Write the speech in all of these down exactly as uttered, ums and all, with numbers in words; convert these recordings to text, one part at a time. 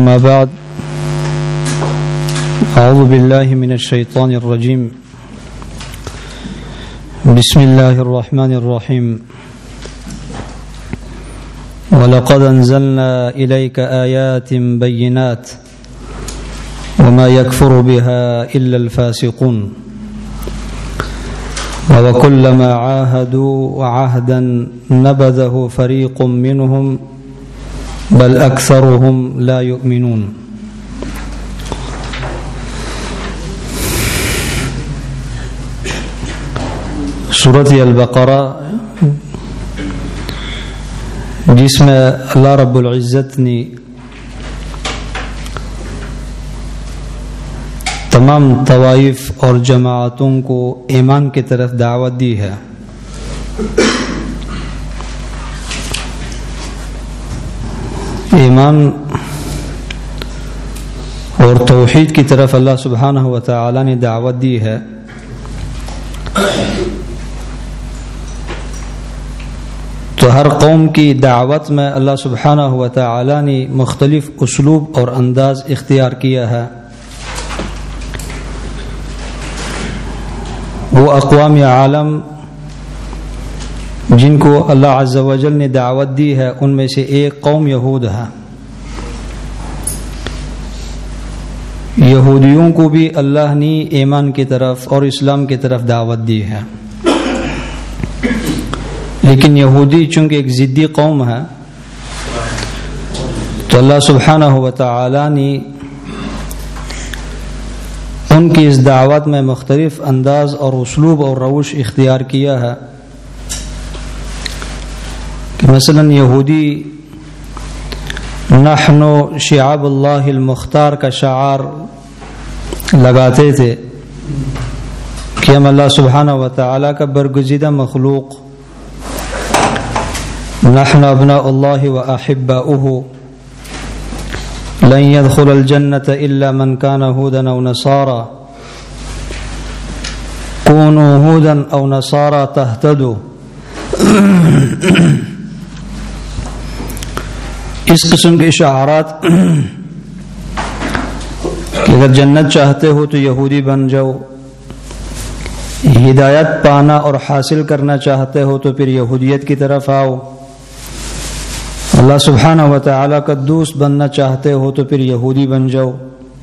أما بعد أعوذ بالله من الشيطان الرجيم بسم الله الرحمن الرحيم ولقد أنزلنا إليك آيات بينات وما يكفر بها إلا الفاسقون وكلما عاهدوا عهدا نبذه فريق منهم بل أكثرهم لا يؤمنون. سورۃ البقرہ جس میں اللہ رب العزت نے تمام طوائف اور جماعتوں کو ایمان کی طرف دعوت دی ہے. ایمان اور توحید کی طرف اللہ سبحانہ و تعالی نے دعوت دی ہے. تو ہر قوم کی دعوت میں اللہ سبحانہ و تعالی نے مختلف اسلوب اور انداز اختیار کیا ہے. وہ اقوام عالم جن کو اللہ عز و جل نے دعوت دی ہے ان میں سے ایک قوم یہود ہے. یہودیوں کو بھی اللہ نے ایمان کی طرف اور اسلام کی طرف دعوت دی ہے، لیکن یہودی چونکہ ایک ضدی قوم ہے تو اللہ سبحانہ و تعالی نے ان کی اس دعوت میں مختلف انداز اور اسلوب اور روش اختیار کیا ہے. کہ مثلا یہودی نحن شعاب اللہ المختار کا شعار لگاتے تھے کہ ہم اللہ سبحانہ و تعالی کا برگزیدہ مخلوق، نحن ابناء اللہ و احباؤہ لن يدخل الجنة الا من كان هودا او نصارى كونوا هودا او نصارى تهتدوا. اس قسم کے اشعارات کہ اگر جنت چاہتے ہو تو یہودی بن جاؤ، ہدایت پانا اور حاصل کرنا چاہتے ہو تو پھر یہودیت کی طرف آؤ، اللہ سبحانہ و تعالی کا دوست بننا چاہتے ہو تو پھر یہودی بن جاؤ،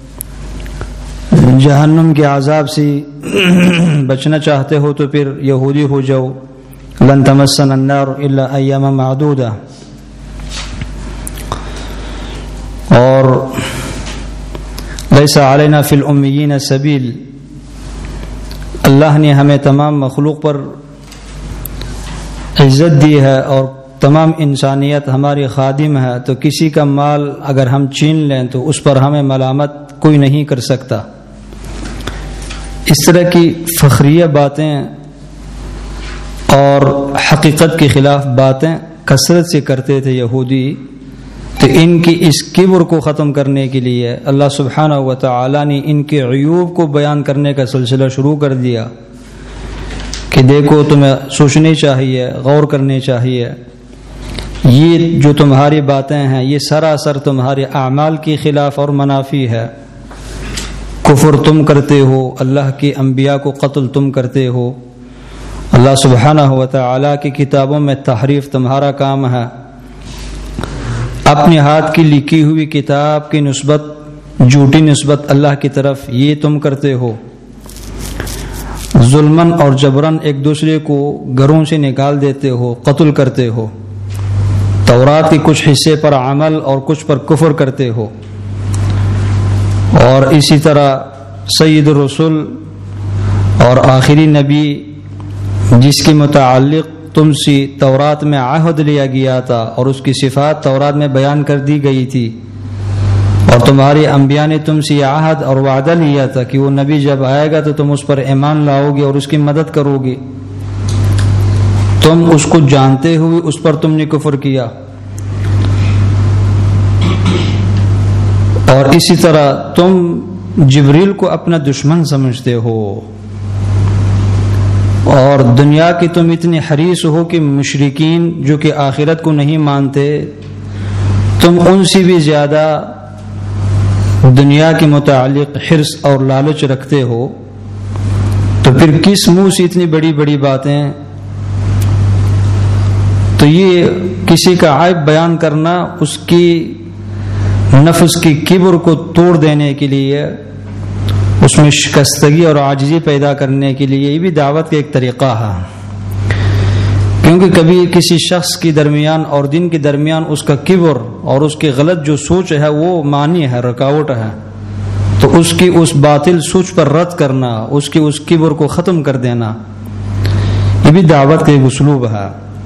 جہنم کے عذاب سے بچنا چاہتے ہو تو پھر یہودی ہو جاؤ، لن تمسنا النار الا ایاما معدودہ. اور لیس علینا فی الامیین سبیل، اللہ نے ہمیں تمام مخلوق پر عزت دی ہے اور تمام انسانیت ہماری خادم ہے، تو کسی کا مال اگر ہم چھین لیں تو اس پر ہمیں ملامت کوئی نہیں کر سکتا. اس طرح کی فخریہ باتیں اور حقیقت کے خلاف باتیں کثرت سے کرتے تھے یہودی. تو ان کی اس کبر کو ختم کرنے کے لیے اللہ سبحانہ و تعالی نے ان کے عیوب کو بیان کرنے کا سلسلہ شروع کر دیا کہ دیکھو تمہیں سوچنی چاہیے، غور کرنی چاہیے، یہ جو تمہاری باتیں ہیں یہ سراسر تمہارے اعمال کے خلاف اور منافی ہے. کفر تم کرتے ہو، اللہ کے انبیاء کو قتل تم کرتے ہو، اللہ سبحانہ و تعالی کی کتابوں میں تحریف تمہارا کام ہے، اپنے ہاتھ کی لکھی ہوئی کتاب کی نسبت، جھوٹی نسبت اللہ کی طرف یہ تم کرتے ہو، ظلمن اور جبرن ایک دوسرے کو گھروں سے نکال دیتے ہو، قتل کرتے ہو، تورات کے کچھ حصے پر عمل اور کچھ پر کفر کرتے ہو، اور اسی طرح سید الرسول اور آخری نبی جس کے متعلق تم سے تورات میں عہد لیا گیا تھا اور اس کی صفات تورات میں بیان کر دی گئی تھی، اور تمہارے انبیاء نے تم سے عہد اور وعدہ لیا تھا کہ وہ نبی جب آئے گا تو تم اس پر ایمان لاؤ گے اور اس کی مدد کرو گے، تم اس کو جانتے ہوئے اس پر تم نے کفر کیا. اور اسی طرح تم جبریل کو اپنا دشمن سمجھتے ہو، اور دنیا کی تم اتنے حریص ہو کہ مشرکین جو کہ آخرت کو نہیں مانتے، تم ان سے بھی زیادہ دنیا کے متعلق حرص اور لالچ رکھتے ہو تو پھر کس منہ سے اتنی بڑی بڑی باتیں؟ تو یہ کسی کا عیب بیان کرنا اس کی نفس کی کبر کو توڑ دینے کے لیے، اس میں شکستگی اور عاجزی پیدا کرنے کے لیے، یہ بھی دعوت کا ایک طریقہ ہے۔ کیونکہ کبھی کسی شخص کے درمیان اور دین کے درمیان اس کا کبر اور اس کی غلط جو سوچ ہے وہ مانی ہے، رکاوٹ ہے، تو اس کی اس باطل سوچ پر رد کرنا، اس کی اس کبر کو ختم کر دینا، یہ بھی دعوت کا ایک اسلوب ہے۔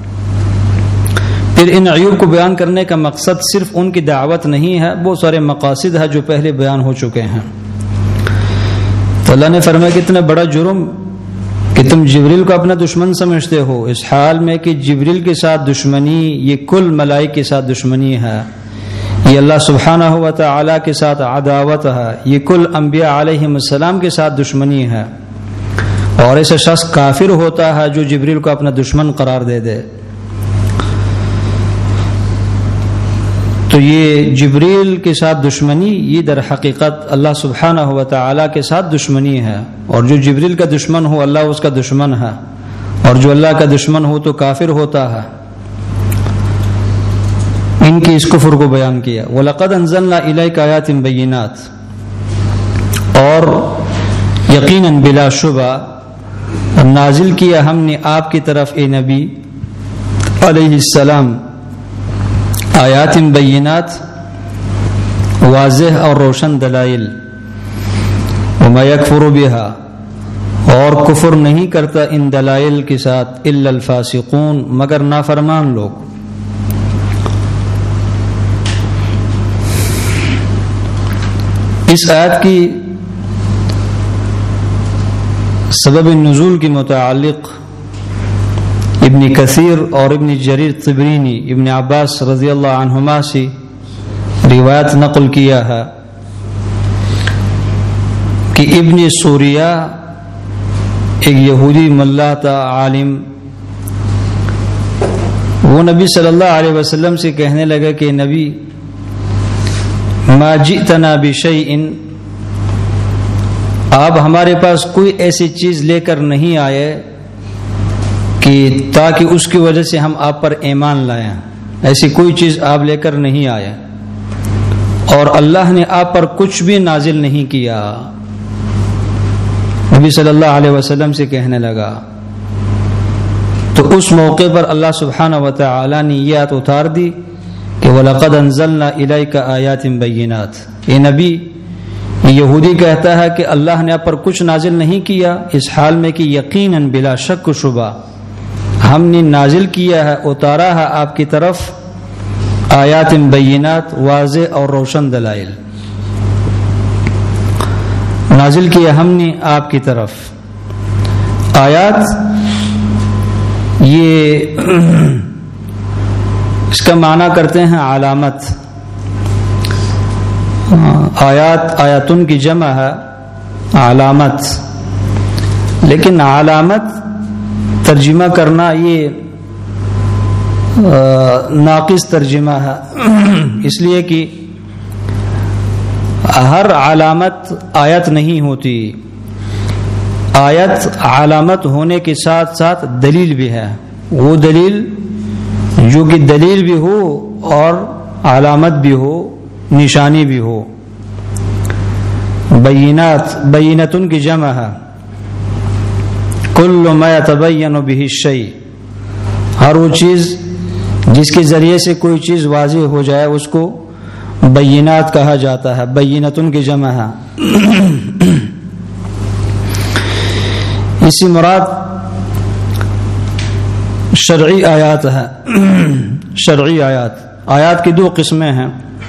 پھر ان عیوب کو بیان کرنے کا مقصد صرف ان کی دعوت نہیں ہے، بہت سارے مقاصد ہیں جو پہلے بیان ہو چکے ہیں۔ تو اللہ نے فرمایا کہ اتنا بڑا جرم کہ تم جبریل کو اپنا دشمن سمجھتے ہو، اس حال میں کہ جبریل کے ساتھ دشمنی یہ کل ملائکہ کے ساتھ دشمنی ہے، یہ اللہ سبحانہ و تعالی کے ساتھ عداوت ہے، یہ کل انبیاء علیہم السلام کے ساتھ دشمنی ہے، اور ایسا شخص کافر ہوتا ہے جو جبریل کو اپنا دشمن قرار دے دے۔ تو یہ جبریل کے ساتھ دشمنی یہ در حقیقت اللہ سبحانہ و تعالی کے ساتھ دشمنی ہے، اور جو جبریل کا دشمن ہو اللہ اس کا دشمن ہے، اور جو اللہ کا دشمن ہو تو کافر ہوتا ہے۔ ان کی اس کفر کو بیان کیا۔ وَلَقَدْ أَنزَلْنَا إِلَيْكَ آيَاتٍ بَيِّنَاتٍ، اور یقیناً بلا شبہ نازل کیا ہم نے آپ کی طرف اے نبی علیہ السلام آیات بینات، واضح اور روشن دلائل، وما یکفر بہا، اور کفر نہیں کرتا ان دلائل کے ساتھ الا الفاسقون، مگر نافرمان لوگ۔ اس آیت کی سبب نزول کے متعلق ابن کثیر اور ابن جریر طبرینی ابن عباس رضی اللہ عنہما سے روایت نقل کیا ہے کہ ابن سوریہ ایک یہودی ملا تھا، عالم، وہ نبی صلی اللہ علیہ وسلم سے کہنے لگا کہ نبی ما جئتنا بشیء، آپ ہمارے پاس کوئی ایسی چیز لے کر نہیں آئے کہ تاکہ اس کی وجہ سے ہم آپ پر ایمان لائیں، ایسی کوئی چیز آپ لے کر نہیں آئے، اور اللہ نے آپ پر کچھ بھی نازل نہیں کیا۔ نبی صلی اللہ علیہ وسلم سے کہنے لگا، تو اس موقع پر اللہ سبحانہ و تعالی نے یہ آیت اتار دی کہ وَلَقَدْ أَنزَلْنَا إِلَيْكَ آيَاتٍ بَيِّنَاتٍ۔ اے نبی، یہودی کہتا ہے کہ اللہ نے آپ پر کچھ نازل نہیں کیا، اس حال میں کہ یقیناً بلا شک و شبہ ہم نے نازل کیا ہے، اتارا ہے آپ کی طرف آیات بینات، واضح اور روشن دلائل، نازل کیا ہم نے آپ کی طرف۔ آیات یہ اس کا معنی کرتے ہیں علامت۔ آیات آیاتن کی جمع ہے علامت، لیکن علامت ترجمہ کرنا یہ ناقص ترجمہ ہے، اس لیے کہ ہر علامت آیت نہیں ہوتی، آیت علامت ہونے کے ساتھ ساتھ دلیل بھی ہے، وہ دلیل جو کہ دلیل بھی ہو اور علامت بھی ہو، نشانی بھی ہو۔ بینات، بینتن کی جمع ہے، کل ما یتبین بہ الشیء، ہر وہ چیز جس کے ذریعے سے کوئی چیز واضح ہو جائے اس کو بینات کہا جاتا ہے، بینتن کی جمع ہے۔ اسی مراد شرعی آیات ہے، شرعی آیات، آیات کی دو قسمیں ہیں،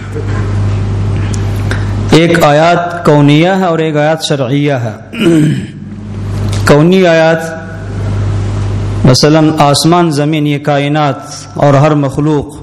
ایک آیات کونیہ ہے اور ایک آیات شرعیہ ہے۔ کونی آیات مثلا آسمان زمین، یہ کائنات اور ہر مخلوق،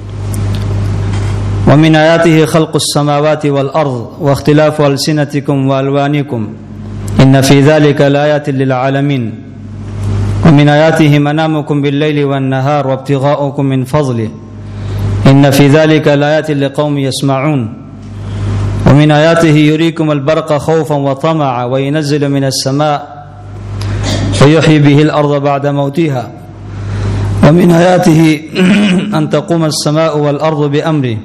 ومن آیاته خلق السماوات والارض واختلاف السنتکم والوانکم ان فی ذلک لآیات للعالمین ومن آیاته منامکم باللیل والنهار وابتغاؤکم من فضله ان فی ذلک لآیات لقوم یسمعون ومن آیاتہ یریکم البرق خوفا وطمعا وینزل من السماء ویحیی به الارض بعد موتها ومن آیاتہ ان تقوم السماء والارض بأمره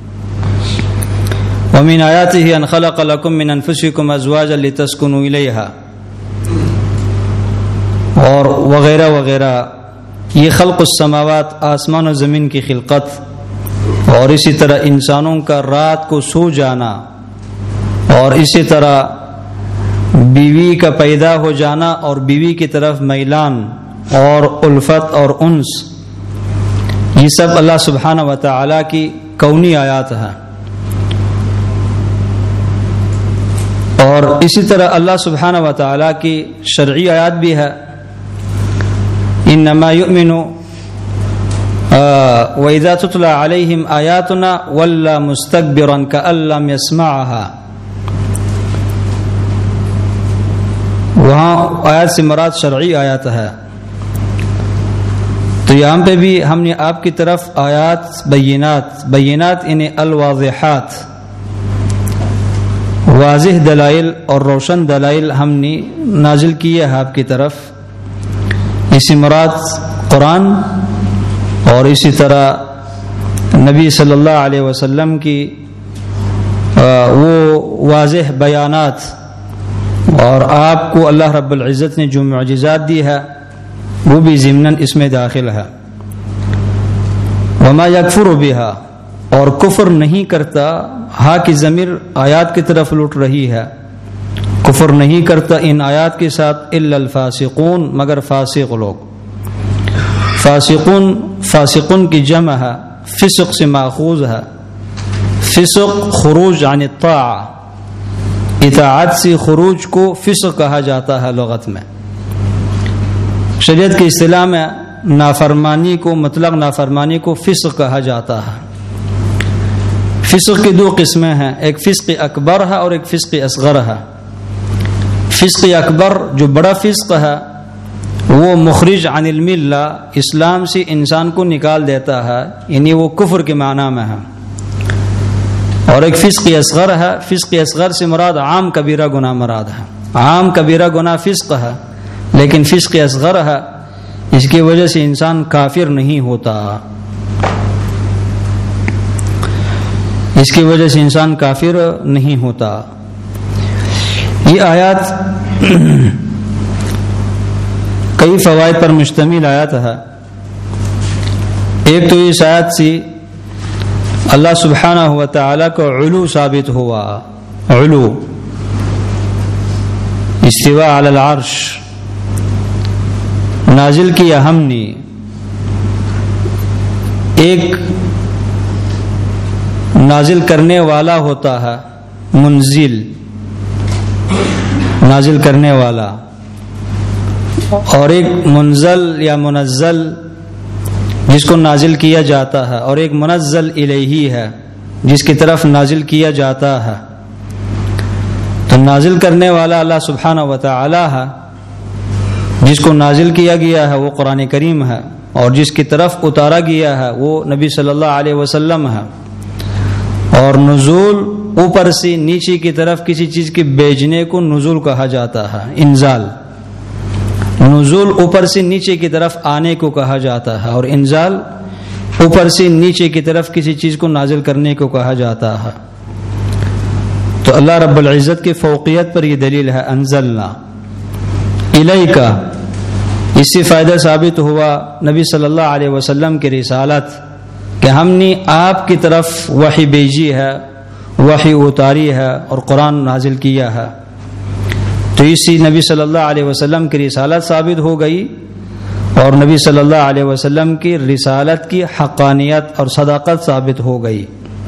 ومن آیاتہ ان خلق لکم من انفسکم ازواجا لتسکنوا الیہا، اور وغیرہ وغیرہ. یہ خلق السماوات، آسمان و زمین کی خلقت، اور اسی طرح انسانوں کا رات کو سو جانا، اور اسی طرح بیوی کا پیدا ہو جانا اور بیوی کی طرف میلان اور الفت اور انس، یہ سب اللہ سبحانہ و تعالی کی کونی آیات ہیں. اور اسی طرح اللہ سبحانہ و تعالی کی شرعی آیات بھی ہے. انما یؤمن وَإِذَا تُتْلَى عَلَيْهِمْ آيَاتُنَا وَلَّى مُسْتَكْبِرًا كَأَن لَّمْ يَسْمَعْهَا. وہاں آیات سے مراد شرعی آیات ہے. تو یہاں پہ بھی ہم نے آپ کی طرف آیات بینات، بینات یعنی الواضحات، واضح دلائل اور روشن دلائل ہم نے نازل کیے ہیں آپ کی طرف. اسی مراد قرآن اور اسی طرح نبی صلی اللہ علیہ وسلم کی وہ واضح بیانات، اور آپ کو اللہ رب العزت نے جو معجزات دی ہے وہ بھی ضمناً اس میں داخل ہے. وما یکفر بہا، اور کفر نہیں کرتا. ہاں کی ضمیر آیات کی طرف لوٹ رہی ہے. کفر نہیں کرتا ان آیات کے ساتھ الا الفاسقون، مگر فاسق لوگ. فاسقون فاسقون کی جمع ہے، فسق سے ماخوذ ہے. فسق خروج عن الطاعہ، اطاعت سے خروج کو فسق کہا جاتا ہے لغت میں. شریعت کی اصطلاح میں نافرمانی کو، مطلق نافرمانی کو فسق کہا جاتا ہے. فسق کی دو قسمیں ہیں، ایک فسق اکبر ہے اور ایک فسق اصغر ہے. فسق اکبر جو بڑا فسق ہے وہ مخرج عن الملہ، اسلام سے انسان کو نکال دیتا ہے، یعنی وہ کفر کے معنی میں ہے. اور ایک فسق اصغر ہے. فسق اصغر سے مراد عام کبیرہ گناہ مراد ہے. عام کبیرہ گناہ فسق ہے، لیکن فسق اصغر ہے، اس کی وجہ سے انسان کافر نہیں ہوتا. اس کی وجہ سے انسان کافر نہیں ہوتا. یہ آیات کئی فوائد پر مشتمل آیات ہے. ایک تو اس آیات سے اللہ سبحانہ و تعالی کو علو ثابت ہوا. علو، استواء علی العرش نازل کیا ہم نے. ایک نازل کرنے والا ہوتا ہے، منزل، نازل کرنے والا، اور ایک منزل یا منزل جس کو نازل کیا جاتا ہے، اور ایک منزل الیہ ہے جس کی طرف نازل کیا جاتا ہے. تو نازل کرنے والا اللہ سبحانہ و تعالی ہے، جس کو نازل کیا گیا ہے وہ قرآن کریم ہے، اور جس کی طرف اتارا گیا ہے وہ نبی صلی اللہ علیہ وسلم ہے. اور نزول اوپر سے نیچے کی طرف کسی چیز کے بھیجنے کو نزول کہا جاتا ہے. انزال، نزول اوپر سے نیچے کی طرف آنے کو کہا جاتا ہے، اور انزال اوپر سے نیچے کی طرف کسی چیز کو نازل کرنے کو کہا جاتا ہے. تو اللہ رب العزت کی فوقیت پر یہ دلیل ہے. انزلنا الیک، اس سے فائدہ ثابت ہوا نبی صلی اللہ علیہ وسلم کی رسالت، کہ ہم نے آپ کی طرف وحی بھیجی ہے، وحی اتاری ہے اور قرآن نازل کیا ہے. تو اسی نبی صلی اللہ علیہ وسلم کی رسالت ثابت ہو گئی، اور نبی صلی اللہ علیہ وسلم کی رسالت کی حقانیت اور صداقت ثابت ہو گئی.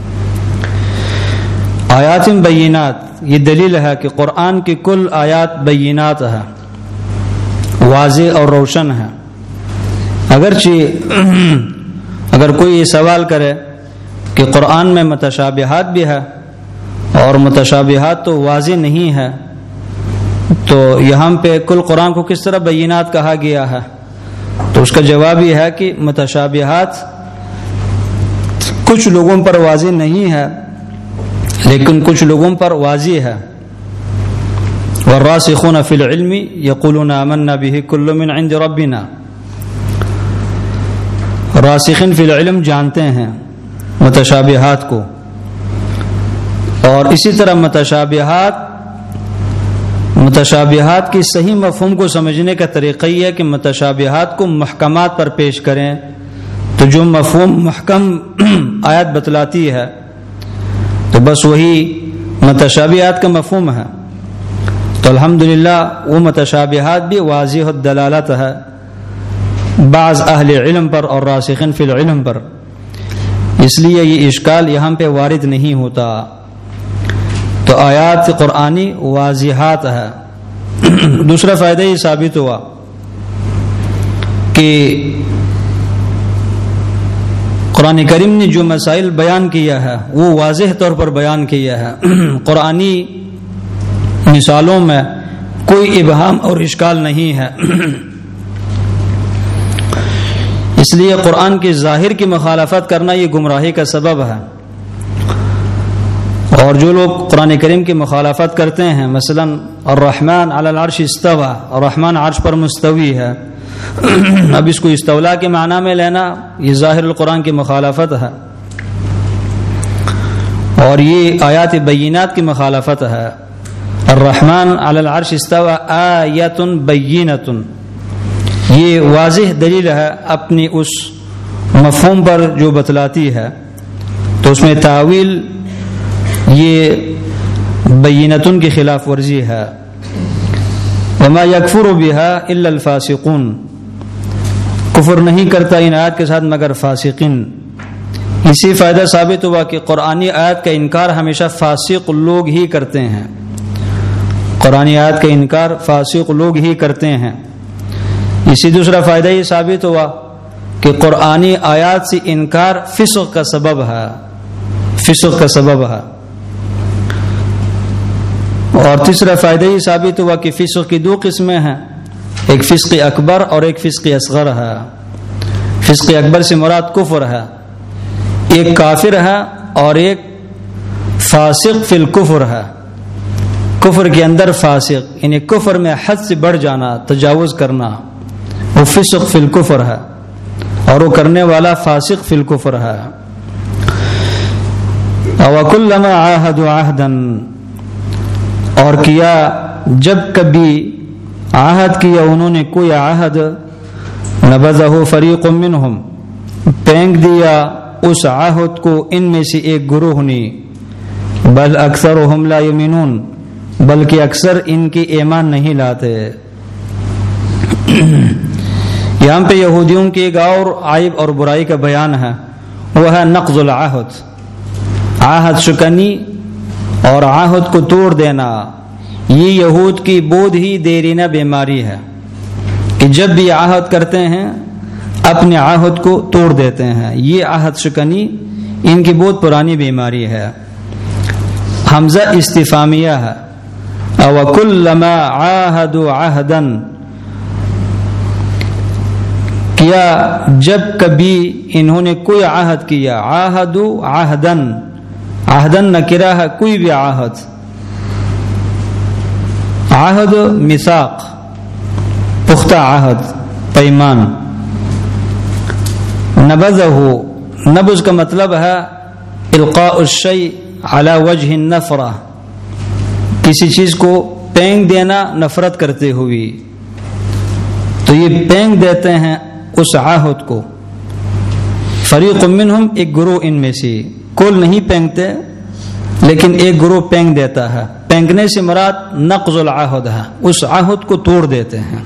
آیات بینات، یہ دلیل ہے کہ قرآن کی کل آیات بینات ہے، واضح اور روشن ہے. اگرچہ اگر کوئی یہ سوال کرے کہ قرآن میں متشابہات بھی ہے اور متشابہات تو واضح نہیں ہے، تو یہاں پہ کل قرآن کو کس طرح بینات کہا گیا ہے، تو اس کا جواب یہ ہے کہ متشابہات کچھ لوگوں پر واضح نہیں ہے، لیکن کچھ لوگوں پر واضح ہے، والراسخون فی العلم یقولون آمنا به کل من عند ربنا، راسخین فی العلم جانتے ہیں متشابہات کو، اور اسی طرح متشابہات متشابہات کی صحیح مفہوم کو سمجھنے کا طریقہ یہ ہے کہ متشابہات کو محکمات پر پیش کریں، تو جو مفہوم محکم آیت بتلاتی ہے تو بس وہی متشابہات کا مفہوم ہے، تو الحمدللہ وہ متشابہات بھی واضح الدلالت ہے بعض اہل علم پر اور راسخین فی العلم پر، اس لیے یہ اشکال یہاں پہ وارد نہیں ہوتا۔ تو آیات قرآنی واضحات ہے۔ دوسرا فائدہ یہ ثابت ہوا کہ قرآن کریم نے جو مسائل بیان کیا ہے وہ واضح طور پر بیان کیا ہے، قرآنی مثالوں میں کوئی ابہام اور اشکال نہیں ہے، اس لیے قرآن کے ظاہر کی مخالفت کرنا یہ گمراہی کا سبب ہے، اور جو لوگ قرآن کریم کی مخالفت کرتے ہیں، مثلا الرحمن علی العرش استوى، الرحمن عرش پر مستوی ہے، اب اس کو استولا کے معنی میں لینا یہ ظاہر القرآن کی مخالفت ہے، اور یہ آیات بینات کی مخالفت ہے۔ الرحمن علی العرش استوى آیۃ بینۃ، یہ واضح دلیل ہے اپنی اس مفہوم پر جو بتلاتی ہے، تو اس میں تاویل یہ بینتن کی خلاف ورزی ہے۔ وما یکفر بها الا الفاسقون، کفر نہیں کرتا ان آیات کے ساتھ مگر فاسقین۔ اسی فائدہ ثابت ہوا کہ قرآنی آیات کا انکار ہمیشہ فاسق لوگ ہی کرتے ہیں، قرآنی آیات کا انکار فاسق لوگ ہی کرتے ہیں۔ اسی دوسرا فائدہ یہ ثابت ہوا کہ قرآنی آیات سے انکار فسق کا سبب ہے، فسق کا سبب ہے۔ اور تیسرا فائدہ یہ ثابت ہوا کہ فسق کی دو قسمیں ہیں، ایک فسق اکبر اور ایک فسق اصغر ہے۔ فسق اکبر سے مراد کفر ہے، ایک کافر ہے اور ایک فاسق فی الکفر ہے، کفر کے اندر فاسق، یعنی کفر میں حد سے بڑھ جانا، تجاوز کرنا، وہ فسق فی الکفر ہے، اور وہ کرنے والا فاسق فی الکفر ہے۔ وَكُلَّمَا عَاهَدُوا عَهْدًا، اور کیا جب کبھی عہد کیا انہوں نے کوئی عہد، نبذہ فریق منہم، پھینک دیا اس عہد کو ان میں سے ایک گروہ نے، بل اکثرہم لا یؤمنون، بلکہ اکثر ان کی ایمان نہیں لاتے۔ یہاں پہ یہودیوں کی ایک اور عیب اور برائی کا بیان ہے، وہ ہے نقض العہد، عہد شکنی اور عہد کو توڑ دینا۔ یہ یہود کی بہت ہی دیرینہ بیماری ہے کہ جب بھی عہد کرتے ہیں اپنے عہد کو توڑ دیتے ہیں، یہ عہد شکنی ان کی بہت پرانی بیماری ہے۔ حمزہ استفہامیہ ہے، وَكُلَّمَا عَاهَدُوا عَهْدًا، کیا جب کبھی انہوں نے کوئی عہد کیا، عَاهَدُوا عَهْدًا، عہدن نکرہ ہے، کوئی بھی عہد، عہد میثاق، پختہ عہد، پیمان۔ نبذہ، نبذ کا مطلب ہے القاء الشیء علی وجہ النفرہ، کسی چیز کو پھینک دینا نفرت کرتے ہوئے، تو یہ پھینک دیتے ہیں اس عہد کو۔ فریق منہم، ایک گروہ ان میں سے، کل نہیں پھینکتے لیکن ایک گروہ پھینک دیتا ہے۔ پھینکنے سے مراد نقض العہد ہے، اس عہد کو توڑ دیتے ہیں۔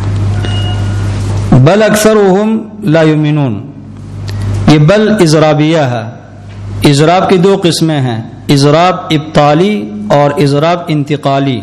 بل اکثرہم لا یؤمنون، یہ بل اضرابیہ ہے، اضراب کی دو قسمیں ہیں، اضراب ابطالی اور اضراب انتقالی۔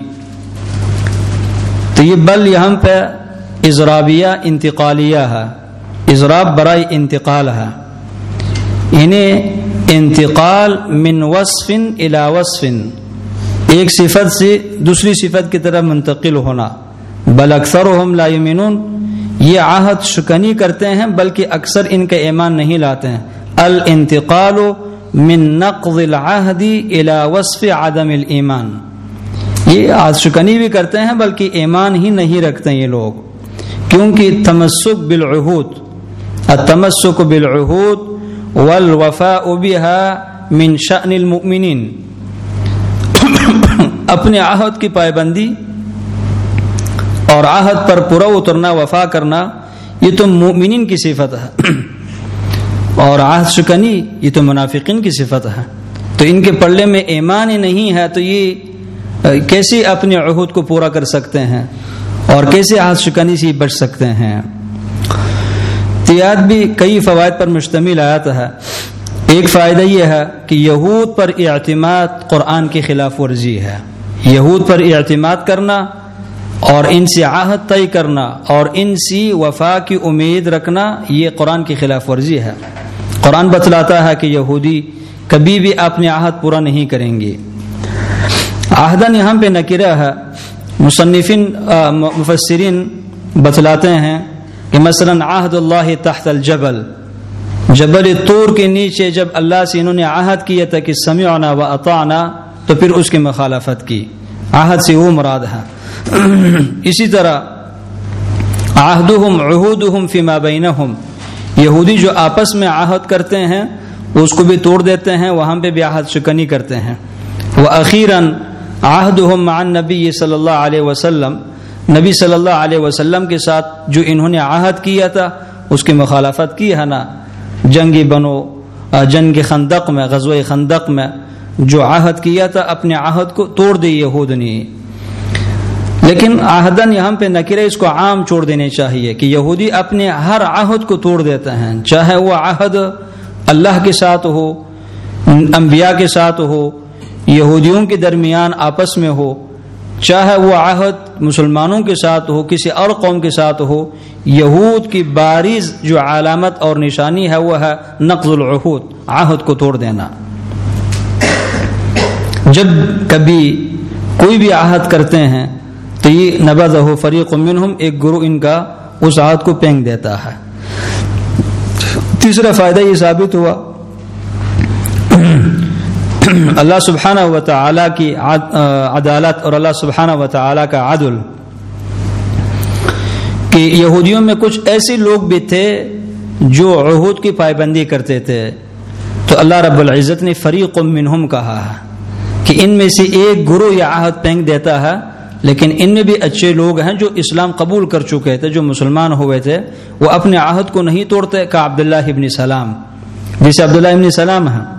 تو یہ بل یہاں پہ اضرابیہ انتقالیہ ہے، اضراب برائے انتقال ہے، انہیں انتقال من وصف الى وصف، ایک صفت سے دوسری صفت کی طرف منتقل ہونا۔ بل اکثرہم لا یؤمنون، یہ عہد شکنی کرتے ہیں بلکہ اکثر ان کا ایمان نہیں لاتے ہیں۔ الانتقال من نقض العہد الى وصف عدم الایمان. یہ عہد شکنی بھی کرتے ہیں بلکہ ایمان ہی نہیں رکھتے یہ لوگ، کیونکہ تمسک بالعہود، التمسک بالعہود والوفاء بها من شأن المؤمنین، اپنے عہد کی پائبندی اور عہد پر پورا اترنا، وفا کرنا، یہ تو مومنین کی صفت ہے، اور عہد شکنی یہ تو منافقین کی صفت ہے. تو ان کے پلے میں ایمان ہی نہیں ہے تو یہ کیسے اپنے عہد کو پورا کر سکتے ہیں اور کیسے عہد شکنی سے بچ سکتے ہیں. آیات بھی کئی فوائد پر مشتمل آیات ہے. ایک فائدہ یہ ہے کہ یہود پر اعتماد قرآن کی خلاف ورزی ہے. یہود پر اعتماد کرنا اور ان سے عہد طے کرنا اور ان سے وفا کی امید رکھنا یہ قرآن کی خلاف ورزی ہے. قرآن بتلاتا ہے کہ یہودی کبھی بھی اپنے عہد پورا نہیں کریں گے. عہدن یہاں پہ نکرہ ہے. مصنفین مفسرین بتلاتے ہیں کہ مثلا عہد اللہ تحت الجبل، جبل طور کے نیچے جب اللہ سے انہوں نے عہد کیا تھا کہ سمعنا و اطعنا، تو پھر اس کی مخالفت کی، عہد سے وہ مراد ہے. اسی طرح عہدہم عہودہم فیما بینہم، یہودی جو آپس میں عہد کرتے ہیں اس کو بھی توڑ دیتے ہیں، وہاں پہ بھی عہد شکنی کرتے ہیں. وأخیراً عہدہم مع النبی صلی اللہ علیہ وسلم، نبی صلی اللہ علیہ وسلم کے ساتھ جو انہوں نے عہد کیا تھا اس کی مخالفت کی ہے نا. جنگ بنو جنگ خندق میں، غزوہ خندق میں جو عہد کیا تھا اپنے عہد کو توڑ دی یہود نے. لیکن عہدن یہاں پہ نکرے، اس کو عام چھوڑ دینے چاہیے کہ یہودی اپنے ہر عہد کو توڑ دیتے ہیں، چاہے وہ عہد اللہ کے ساتھ ہو، انبیاء کے ساتھ ہو، یہودیوں کے درمیان آپس میں ہو، چاہے وہ عہد مسلمانوں کے ساتھ ہو، کسی اور قوم کے ساتھ ہو. یہود کی بارز جو علامت اور نشانی ہے وہ ہے نقض العہود، عہد کو توڑ دینا. جب کبھی کوئی بھی عہد کرتے ہیں تو یہ نبذہ فریق منہم، ایک گروہ ان کا اس عہد کو پھینک دیتا ہے. تیسرا فائدہ یہ ثابت ہوا اللہ سبحانہ و تعالی کی عدالت اور اللہ سبحانہ و تعالی کا عدل، کہ یہودیوں میں کچھ ایسے لوگ بھی تھے جو عہود کی پابندی کرتے تھے، تو اللہ رب العزت نے فریق منہم کہا ہے کہ ان میں سے ایک گروہ یہ عہد پھینک دیتا ہے. لیکن ان میں بھی اچھے لوگ ہیں جو اسلام قبول کر چکے تھے، جو مسلمان ہوئے تھے، وہ اپنے عہد کو نہیں توڑتے، کہ عبداللہ ابن سلام، جیسے عبداللہ ابن سلام ہیں.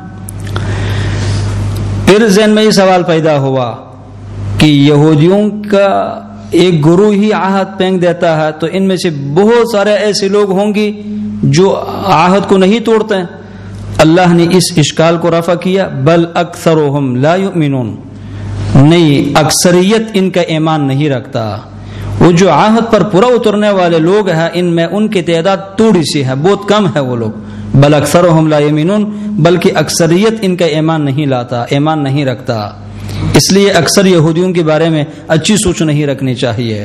پھر ذہن میں یہ سوال پیدا ہوا کہ یہودیوں کا ایک گروہ ہی عہد پھینک دیتا ہے، تو ان میں سے بہت سارے ایسے لوگ ہوں گے جو عہد کو نہیں توڑتے ہیں. اللہ نے اس اشکال کو رفع کیا، بل اکثرهم لا یؤمنون، نہیں، اکثریت ان کا ایمان نہیں رکھتا. وہ جو عہد پر پورا اترنے والے لوگ ہیں ان میں ان کی تعداد تھوڑی سی ہے، بہت کم ہے وہ لوگ. بل اکثرهم لا یؤمنون، بلکہ اکثریت ان کا ایمان نہیں لاتا، ایمان نہیں رکھتا. اس لیے اکثر یہودیوں کے بارے میں اچھی سوچ نہیں رکھنی چاہیے.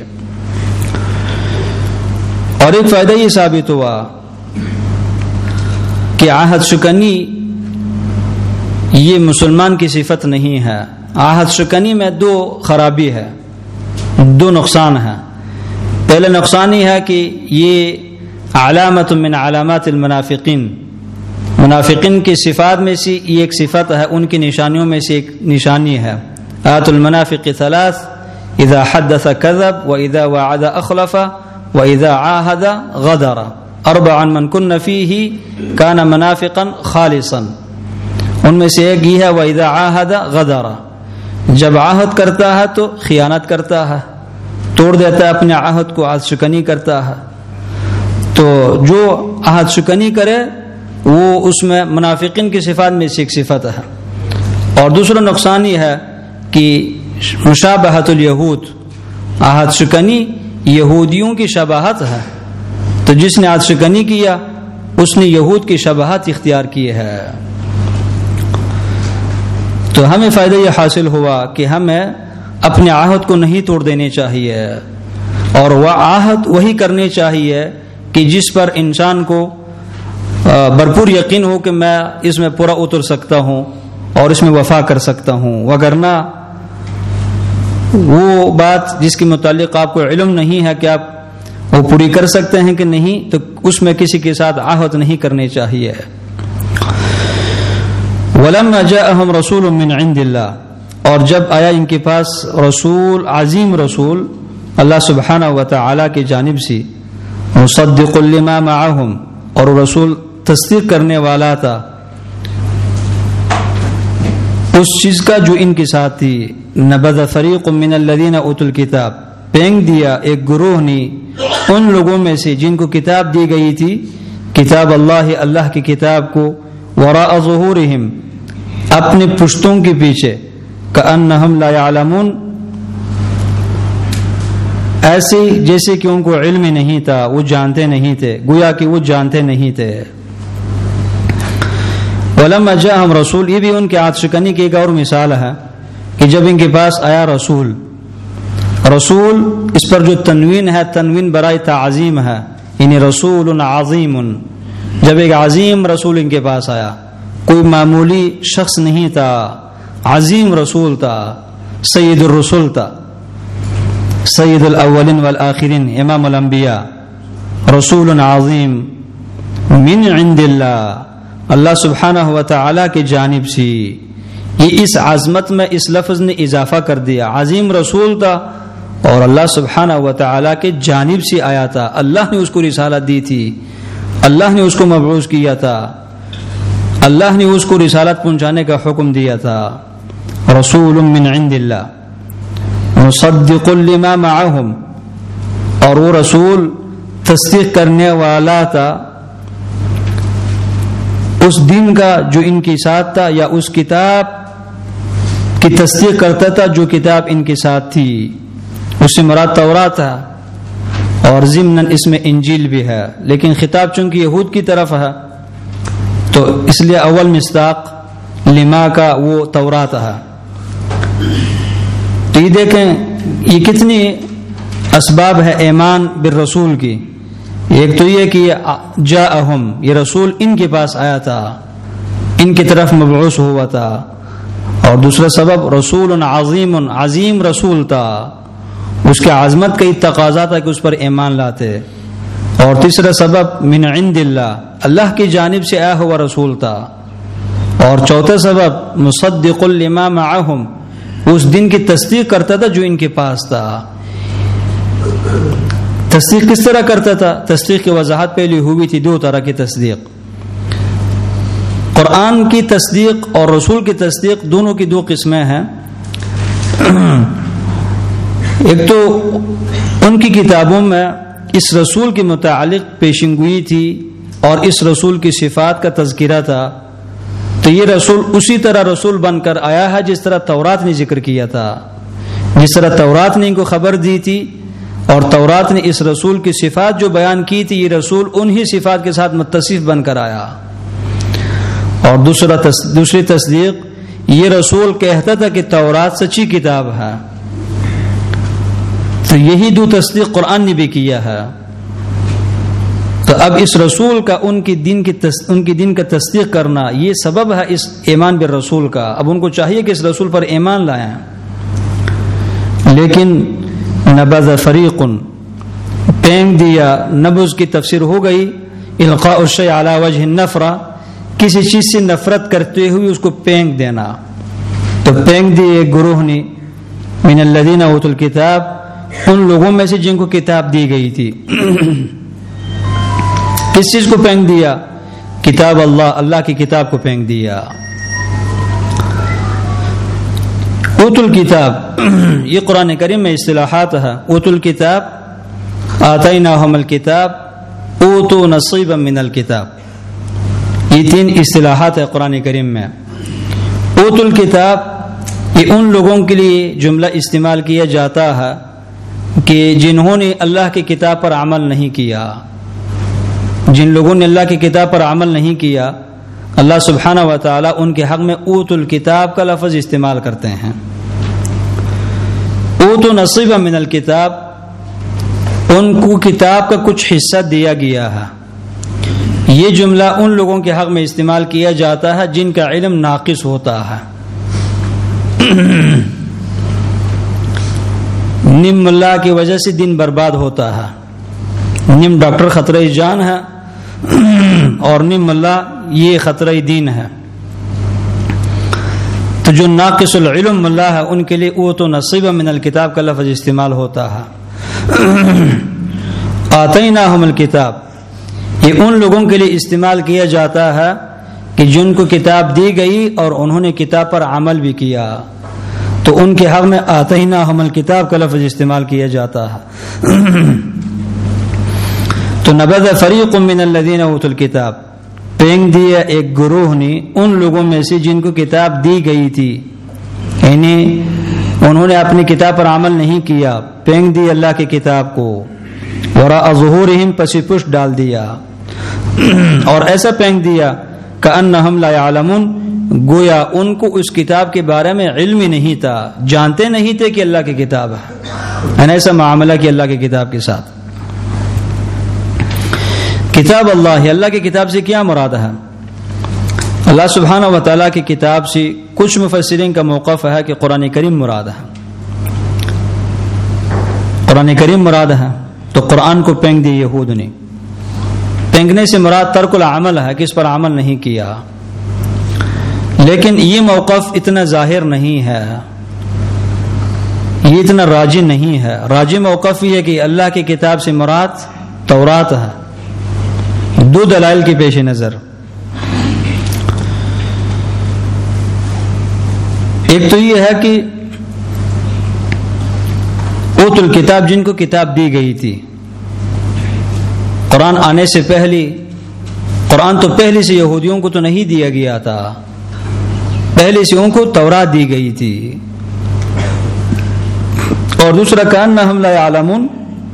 اور ایک فائدہ یہ ثابت ہوا کہ عہد شکنی یہ مسلمان کی صفت نہیں ہے. عہد شکنی میں دو خرابی ہے، دو نقصان ہے. پہلے نقصان یہ ہے کہ یہ علامت من علامات المنافقین، منافقین کی صفات میں سے یہ ایک صفت ہے، ان کی نشانیوں میں سے ایک نشانی ہے. آیات المنافق ثلاث، اذا حدث كذب واذا وعد اخلف واذا عاهد غدر، اربعا من كن فيه كان منافقا خالصا. ان میں سے ایک یہ ہے واذا عاهد غدر، جب عہد کرتا ہے تو خیانت کرتا ہے، توڑ دیتا ہے اپنے عہد کو، عہد شکنی کرتا ہے. تو جو عہد شکنی کرے وہ اس میں منافقین کی صفات میں سے ایک صفت ہے. اور دوسرا نقصان یہ ہے کہ مشابہت الیہود، عہد شکنی یہودیوں کی شباہت ہے. تو جس نے عہد شکنی کیا اس نے یہود کی شباہت اختیار کی ہے. تو ہمیں فائدہ یہ حاصل ہوا کہ ہمیں اپنے عہد کو نہیں توڑ دینے چاہیے، اور وہ عہد وہی کرنے چاہیے کہ جس پر انسان کو بھرپور یقین ہو کہ میں اس میں پورا اتر سکتا ہوں اور اس میں وفا کر سکتا ہوں، وگرنہ وہ بات جس کے متعلق آپ کو علم نہیں ہے کہ آپ وہ پوری کر سکتے ہیں کہ نہیں، تو اس میں کسی کے ساتھ عہد نہیں کرنی چاہیے۔ وَلَمَّا جَاءَهُمْ رَسُولٌ مِّنْ عِنْدِ اللَّهِ، اور جب آیا ان کے پاس رسول، عظیم رسول اللہ سبحانہ و تعالی کی جانب سے، مصدق لما معهم، اور رسول تصدیق کرنے والا تھا اس چیز کا جو ان کے ساتھ تھی، نبذ فریق من الذین اوتوا الکتاب، پھینک دیا ایک گروہ نے ان لوگوں میں سے جن کو کتاب دی گئی تھی، کتاب اللہ، اللہ کی کتاب کو، وراء ظہورہم، اپنے پشتوں کے پیچھے، کأنہم لا یعلمون، ایسے جیسے کہ ان کو علم نہیں تھا، وہ جانتے نہیں تھے، گویا کہ وہ جانتے نہیں تھے۔ وَلَمَّا جَاءَهُمْ رَسُولٌ، یہ بھی ان کے عادت شکنی کی ایک اور مثال ہے کہ جب ان کے پاس آیا رسول، رسول اس پر جو تنوین ہے، تنوین برائے تعظیم ہے، یعنی رسول عظیم، جب ایک عظیم رسول ان کے پاس آیا، کوئی معمولی شخص نہیں تھا، عظیم رسول تھا، سید الرسول تھا، سید الاولین والآخرین، امام الانبیاء، رسول عظیم من عند اللہ، اللہ سبحانہ و تعالی کی جانب سے۔ یہ اس عظمت میں اس لفظ نے اضافہ کر دیا، عظیم رسول تھا اور اللہ سبحانہ و تعالی کی جانب سے آیا تھا، اللہ نے اس کو رسالت دی تھی، اللہ نے اس کو مبعوث کیا تھا، اللہ نے اس کو رسالت پہنچانے کا حکم دیا تھا۔ رسول من عند اللہ مصدق لما معهم، اور وہ رسول تصدیق کرنے والا تھا اس دین کا جو ان کے ساتھ تھا، یا اس کتاب کی تصدیق کرتا تھا جو کتاب ان کے ساتھ تھی، اس سے مراد تورات ہے، اور ضمناً اس میں انجیل بھی ہے، لیکن خطاب چونکہ یہود کی طرف ہے تو اس لیے اول مصداق لما کا وہ تورات ہے۔ تو یہ دیکھیں یہ کتنی اسباب ہے ایمان بالرسول کی، ایک تو یہ کہ جاءہم، یہ رسول ان کے پاس آیا تھا، ان کی طرف مبعوث ہوا تھا، اور دوسرا سبب رسول عظیم، عظیم رسول تھا، اس کے عظمت کا تقاضا تھا کہ اس پر ایمان لاتے، اور تیسرا سبب من عند اللہ، اللہ کی جانب سے آیا ہوا رسول تھا، اور چوتھا سبب مصدق لما معهم، اس دن کی تصدیق کرتا تھا جو ان کے پاس تھا۔ تصدیق کس طرح کرتا تھا؟ تصدیق کی وضاحت پہلے ہوئی تھی، دو طرح کی تصدیق، قرآن کی تصدیق اور رسول کی تصدیق، دونوں کی دو قسمیں ہیں۔ ایک تو ان کی کتابوں میں اس رسول کے متعلق پیشنگوئی تھی اور اس رسول کی صفات کا تذکرہ تھا، تو یہ رسول اسی طرح رسول بن کر آیا ہے جس طرح تورات نے ذکر کیا تھا، جس طرح تورات نے ان کو خبر دی تھی، اور تورات نے اس رسول کی صفات جو بیان کی تھی، یہ رسول انہی صفات کے ساتھ متصف بن کر آیا۔ اور دوسرا تص... دوسری تصدیق، یہ رسول کہتا تھا کہ تورات سچی کتاب ہے، تو یہی دو تصدیق قرآن نے بھی کیا ہے۔ تو اب اس رسول کا ان کی دین کی تص... ان کی دین کا تصدیق کرنا یہ سبب ہے اس ایمان بالرسول کا۔ اب ان کو چاہیے کہ اس رسول پر ایمان لائیں، لیکن نبذ فریق، پھینک دیا، نبذ کی تفسیر ہو گئی القاء الشیء علی وجہ النفرہ، کسی چیز سے نفرت کرتے ہوئے اس کو پھینک دینا، تو پھینک دیے ایک گروہ نے من الذین اوتوا الکتاب، ان لوگوں میں سے جن کو کتاب دی گئی تھی۔ کس چیز کو پھینک دیا؟ کتاب اللہ، اللہ کی کتاب کو پھینک دیا۔ اوتوا الکتاب، یہ قرآن کریم میں اصطلاحات ہے، اوتوا الکتاب، آتیناہم الکتاب، اوتوا نصیبا من الکتاب، یہ تین اصطلاحات ہے قرآن کریم میں۔ اوتوا الکتاب یہ ان لوگوں کے لیے جملہ استعمال کیا جاتا ہے کہ جنہوں نے اللہ کی کتاب پر عمل نہیں کیا، جن لوگوں نے اللہ کی کتاب پر عمل نہیں کیا، اللہ سبحانہ و تعالی ان کے حق میں اوتوا الکتاب کا لفظ استعمال کرتے ہیں۔ اوتوا نصیبا من الکتاب، ان کو کتاب کا کچھ حصہ دیا گیا ہے، یہ جملہ ان لوگوں کے حق میں استعمال کیا جاتا ہے جن کا علم ناقص ہوتا ہے. نم ملا کی وجہ سے دین برباد ہوتا ہے. نم ڈاکٹر خطرہ جان ہے اور نم ملا یہ خطرہ دین ہے. تو جو ناقص العلم ملا ہے ان کے لیے اوتوا نصیبا من الکتاب کا لفظ استعمال ہوتا ہے. آتیناہم الکتاب یہ ان لوگوں کے لیے استعمال کیا جاتا ہے کہ جن کو کتاب دی گئی اور انہوں نے کتاب پر عمل بھی کیا، تو ان کے حق میں آتیناہم الکتاب کا لفظ استعمال کیا جاتا ہے. تو نبذ فریق من الذین اوتوا الکتاب پھینک دیا ایک گروہ نے ان لوگوں میں سے جن کو کتاب دی گئی تھی، یعنی انہوں نے اپنی کتاب پر عمل نہیں کیا، پھینک دی اللہ کی کتاب کو. وراء ظہورہم پس پشت ڈال دیا، اور ایسا پھینک دیا کأنہم لا یعلمون گویا ان کو اس کتاب کے بارے میں علم ہی نہیں تھا، جانتے نہیں تھے کہ اللہ کی کتاب ہے. ایسا معاملہ کیا اللہ کی کتاب کے ساتھ. کتاب اللہ اللہ کی کتاب سے کیا مراد ہے؟ اللہ سبحانہ و تعالیٰ کی کتاب سے کچھ مفسرین کا موقف ہے کہ قرآن کریم مراد ہے. قرآن کریم مراد ہے. تو قرآن کو پھینک دی یہود نے. پھینکنے سے مراد ترک العمل ہے کہ اس پر عمل نہیں کیا، لیکن یہ موقف اتنا ظاہر نہیں ہے، یہ اتنا راجی نہیں ہے. راجی موقف یہ ہے کہ اللہ کی کتاب سے مراد تورات ہے، دو دلائل کے پیش نظر. ایک تو یہ ہے کہ اوت الکتاب جن کو کتاب دی گئی تھی، قرآن آنے سے پہلے، قرآن تو پہلے سے یہودیوں کو تو نہیں دیا گیا تھا، پہلے سے ان کو تورات دی گئی تھی. اور دوسرا کأنہم لا یعلمون،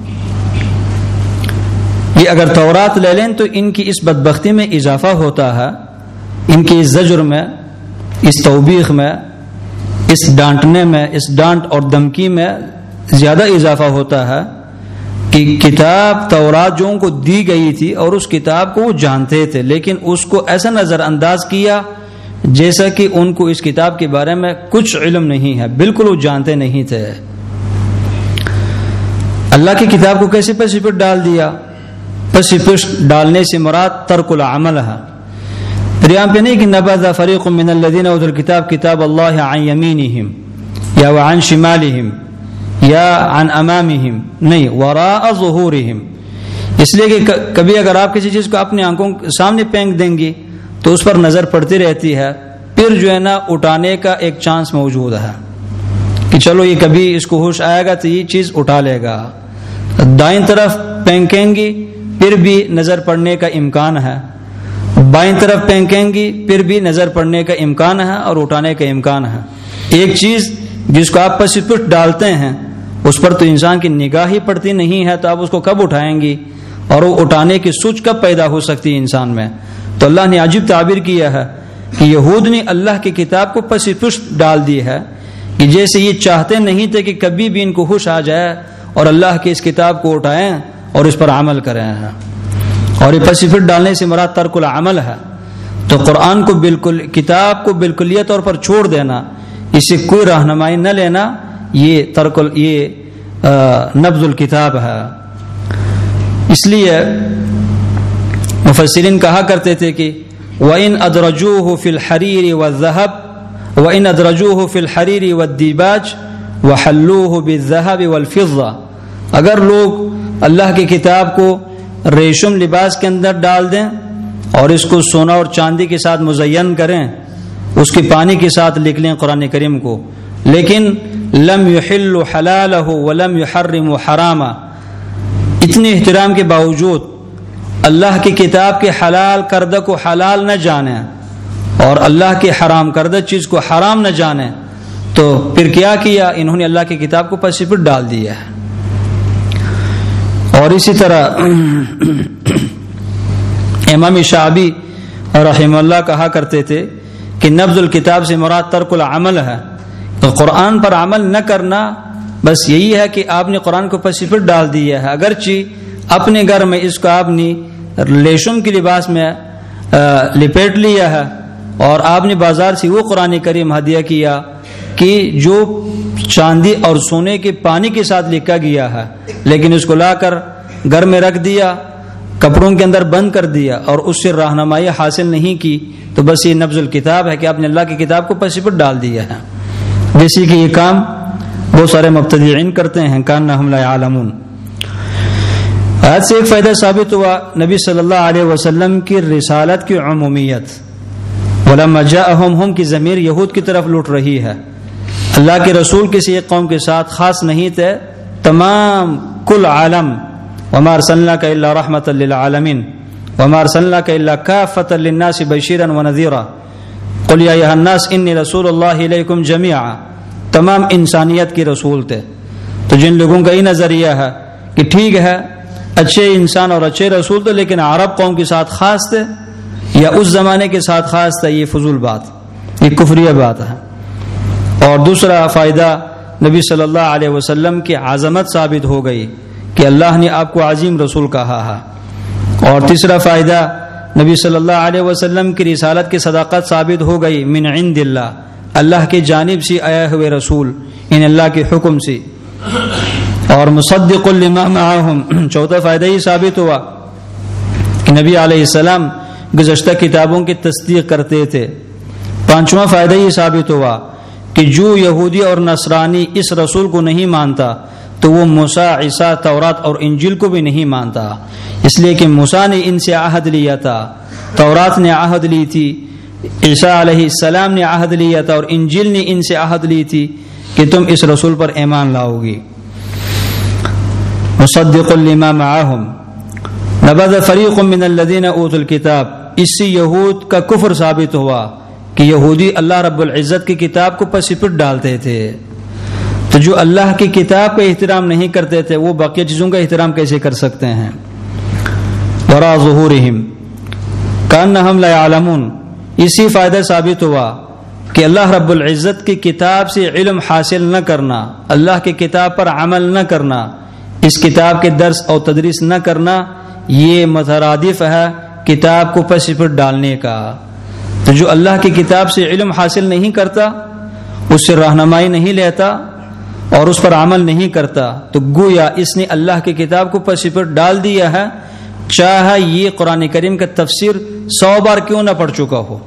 یہ اگر تورات لے لیں تو ان کی اس بدبختی میں اضافہ ہوتا ہے، ان کی اس زجر میں، اس توبیخ میں، اس ڈانٹنے میں، اس ڈانٹ اور دھمکی میں زیادہ اضافہ ہوتا ہے کہ کتاب تورات جو ان کو دی گئی تھی اور اس کتاب کو وہ جانتے تھے، لیکن اس کو ایسا نظر انداز کیا جیسا کہ ان کو اس کتاب کے بارے میں کچھ علم نہیں ہے، بالکل وہ جانتے نہیں تھے. اللہ کی کتاب کو کیسے پسی پٹ ڈال دیا؟ پسی پٹ ڈالنے سے مراد ترک العمل ہے. پھر یہاں پہ نہیں کہ نبذ فریق من الذین اوتوا الکتاب کتاب اللہ عن یمینہم یا وعن شمالہم یا عن امامہم، نہیں، وراء ظہورہم. اس لیے کہ کبھی اگر آپ کسی چیز کو اپنی آنکھوں سامنے پھینک دیں گی تو اس پر نظر پڑتی رہتی ہے، پھر جو ہے نا اٹھانے کا ایک چانس موجود ہے کہ چلو یہ کبھی اس کو ہوش آئے گا تو یہ چیز اٹھا لے گا. دائیں طرف پھینکیں گی پھر بھی نظر پڑنے کا امکان ہے، بائیں طرف پھینکیں گی پھر بھی نظر پڑنے کا امکان ہے اور اٹھانے کا امکان ہے. ایک چیز جس کو آپ پسی پٹ ڈالتے ہیں اس پر تو انسان کی نگاہ ہی پڑتی نہیں ہے، تو آپ اس کو کب اٹھائیں گی اور وہ اٹھانے کی سوچ کب پیدا ہو سکتی ہے انسان میں؟ تو اللہ نے عجیب تعبیر کیا ہے کہ یہود نے اللہ کی کتاب کو پسی پشت ڈال دی ہے کہ جیسے یہ چاہتے نہیں تھے کہ کبھی بھی ان کو ہوش آ جائے اور اللہ کی اس کتاب کو اٹھائیں اور اس پر عمل کریں. اور یہ پسی پشت ڈالنے سے مراد ترک العمل ہے. تو قرآن کو بالکل، کتاب کو بالکلیہ طور پر چھوڑ دینا، اس سے کوئی رہنمائی نہ لینا، یہ ترک یہ نبذ الکتاب ہے. اس لیے مفسرین کہا کرتے تھے کہ وَإِنْ أَدْرَجُوهُ فِي الْحَرِيرِ وَالذَّهَبِ وَإِنْ أَدْرَجُوهُ فِي الْحَرِيرِ وَالدِّيبَاجِ وَحَلُّوهُ بِالذَّهَبِ وَالْفِضَّةِ، اگر لوگ اللہ کی کتاب کو ریشم لباس کے اندر ڈال دیں اور اس کو سونا اور چاندی کے ساتھ مزین کریں، اس کے پانی کے ساتھ لکھ لیں قرآن کریم کو، لیکن لم يحل حلالہ ولم يحرم حراما، اتنے احترام کے باوجود اللہ کی کتاب کے حلال کردہ کو حلال نہ جانے اور اللہ کے حرام کردہ چیز کو حرام نہ جانے، تو پھر کیا کیا؟ انہوں نے اللہ کی کتاب کو پسی پٹ ڈال دیا ہے. اور اسی طرح امام شعبی رحمہ اللہ کہا کرتے تھے کہ نبذ الکتاب سے مراد ترک العمل ہے. تو قرآن پر عمل نہ کرنا بس یہی ہے کہ آپ نے قرآن کو پسی پٹ ڈال دیا ہے، اگرچہ اپنے گھر میں اس کو آپ نے ریشم کے لباس میں لپیٹ لیا ہے، اور آپ نے بازار سے وہ قرآن کریم ہدیہ کیا کہ جو چاندی اور سونے کے پانی کے ساتھ لکھا گیا ہے، لیکن اس کو لا کر گھر میں رکھ دیا، کپڑوں کے اندر بند کر دیا اور اس سے رہنمائی حاصل نہیں کی، تو بس یہ نبذ الکتاب ہے کہ آپ نے اللہ کی کتاب کو پسی پر ڈال دیا ہے، جیسے کہ یہ کام بہت سارے مبتدعین کرتے ہیں، کانہم لا یعلمون۔ آج سے ایک فائدہ ثابت ہوا نبی صلی اللہ علیہ وسلم کی رسالت کی عمومیت، ولما جاءہم ہم کی ضمیر یہود کی طرف لوٹ رہی ہے۔ اللہ کے رسول کسی ایک قوم کے ساتھ خاص نہیں تھے، تمام کل عالم، وما ارسلناک الا رحمۃ للعالمین وما ارسلناک الا کافۃ للناس بشیرا ونذیرا قل یا ایھا الناس انی رسول اللہ الیکم جمیعا، تمام انسانیت کے رسول تھے۔ تو جن لوگوں کا یہ نظریہ ہے کہ ٹھیک ہے اچھے انسان اور اچھے رسول تھے لیکن عرب قوم کے ساتھ خاص تھے یا اس زمانے کے ساتھ خاص تھا، یہ فضول بات، یہ کفریہ بات ہے۔ اور دوسرا فائدہ، نبی صلی اللہ علیہ وسلم کی عظمت ثابت ہو گئی کہ اللہ نے آپ کو عظیم رسول کہا ہے۔ اور تیسرا فائدہ، نبی صلی اللہ علیہ وسلم کی رسالت کی صداقت ثابت ہو گئی، من عند اللہ، اللہ کی جانب سے آئے ہوئے رسول، ان اللہ کے حکم سے۔ اور مصدق لما معهم، چوتھا فائدہ یہ ثابت ہوا کہ نبی علیہ السلام گزشتہ کتابوں کی تصدیق کرتے تھے۔ پانچواں فائدہ یہ ثابت ہوا کہ جو یہودی اور نصرانی اس رسول کو نہیں مانتا تو وہ موسیٰ، عیسیٰ، تورات اور انجیل کو بھی نہیں مانتا، اس لیے کہ موسیٰ نے ان سے عہد لیا تھا، تورات نے عہد لی تھی، عیسیٰ علیہ السلام نے عہد لیا تھا، اور انجیل نے ان سے عہد لی تھی کہ تم اس رسول پر ایمان لاؤ گی۔ مصدق لما معهم نبذ فریق من الذین اوتوا الکتاب، اس سے یہود کا کفر ثابت ہوا کہ یہودی اللہ رب العزت کی کتاب کو پس پٹ ڈالتے تھے، تو جو اللہ کی کتاب کا احترام نہیں کرتے تھے وہ باقی چیزوں کا احترام کیسے کر سکتے ہیں؟ وراء ظہورہم کانہم لا یعلمون، اسی فائدہ ثابت ہوا کہ اللہ رب العزت کی کتاب سے علم حاصل نہ کرنا، اللہ کی کتاب پر عمل نہ کرنا، اس کتاب کے درس اور تدریس نہ کرنا، یہ مترادف ہے کتاب کو پس پٹ ڈالنے کا۔ تو جو اللہ کی کتاب سے علم حاصل نہیں کرتا، اس سے رہنمائی نہیں لیتا اور اس پر عمل نہیں کرتا، تو گویا اس نے اللہ کی کتاب کو پس پٹ ڈال دیا ہے، چاہے یہ قرآن کریم کا تفسیر سو بار کیوں نہ پڑھ چکا ہو،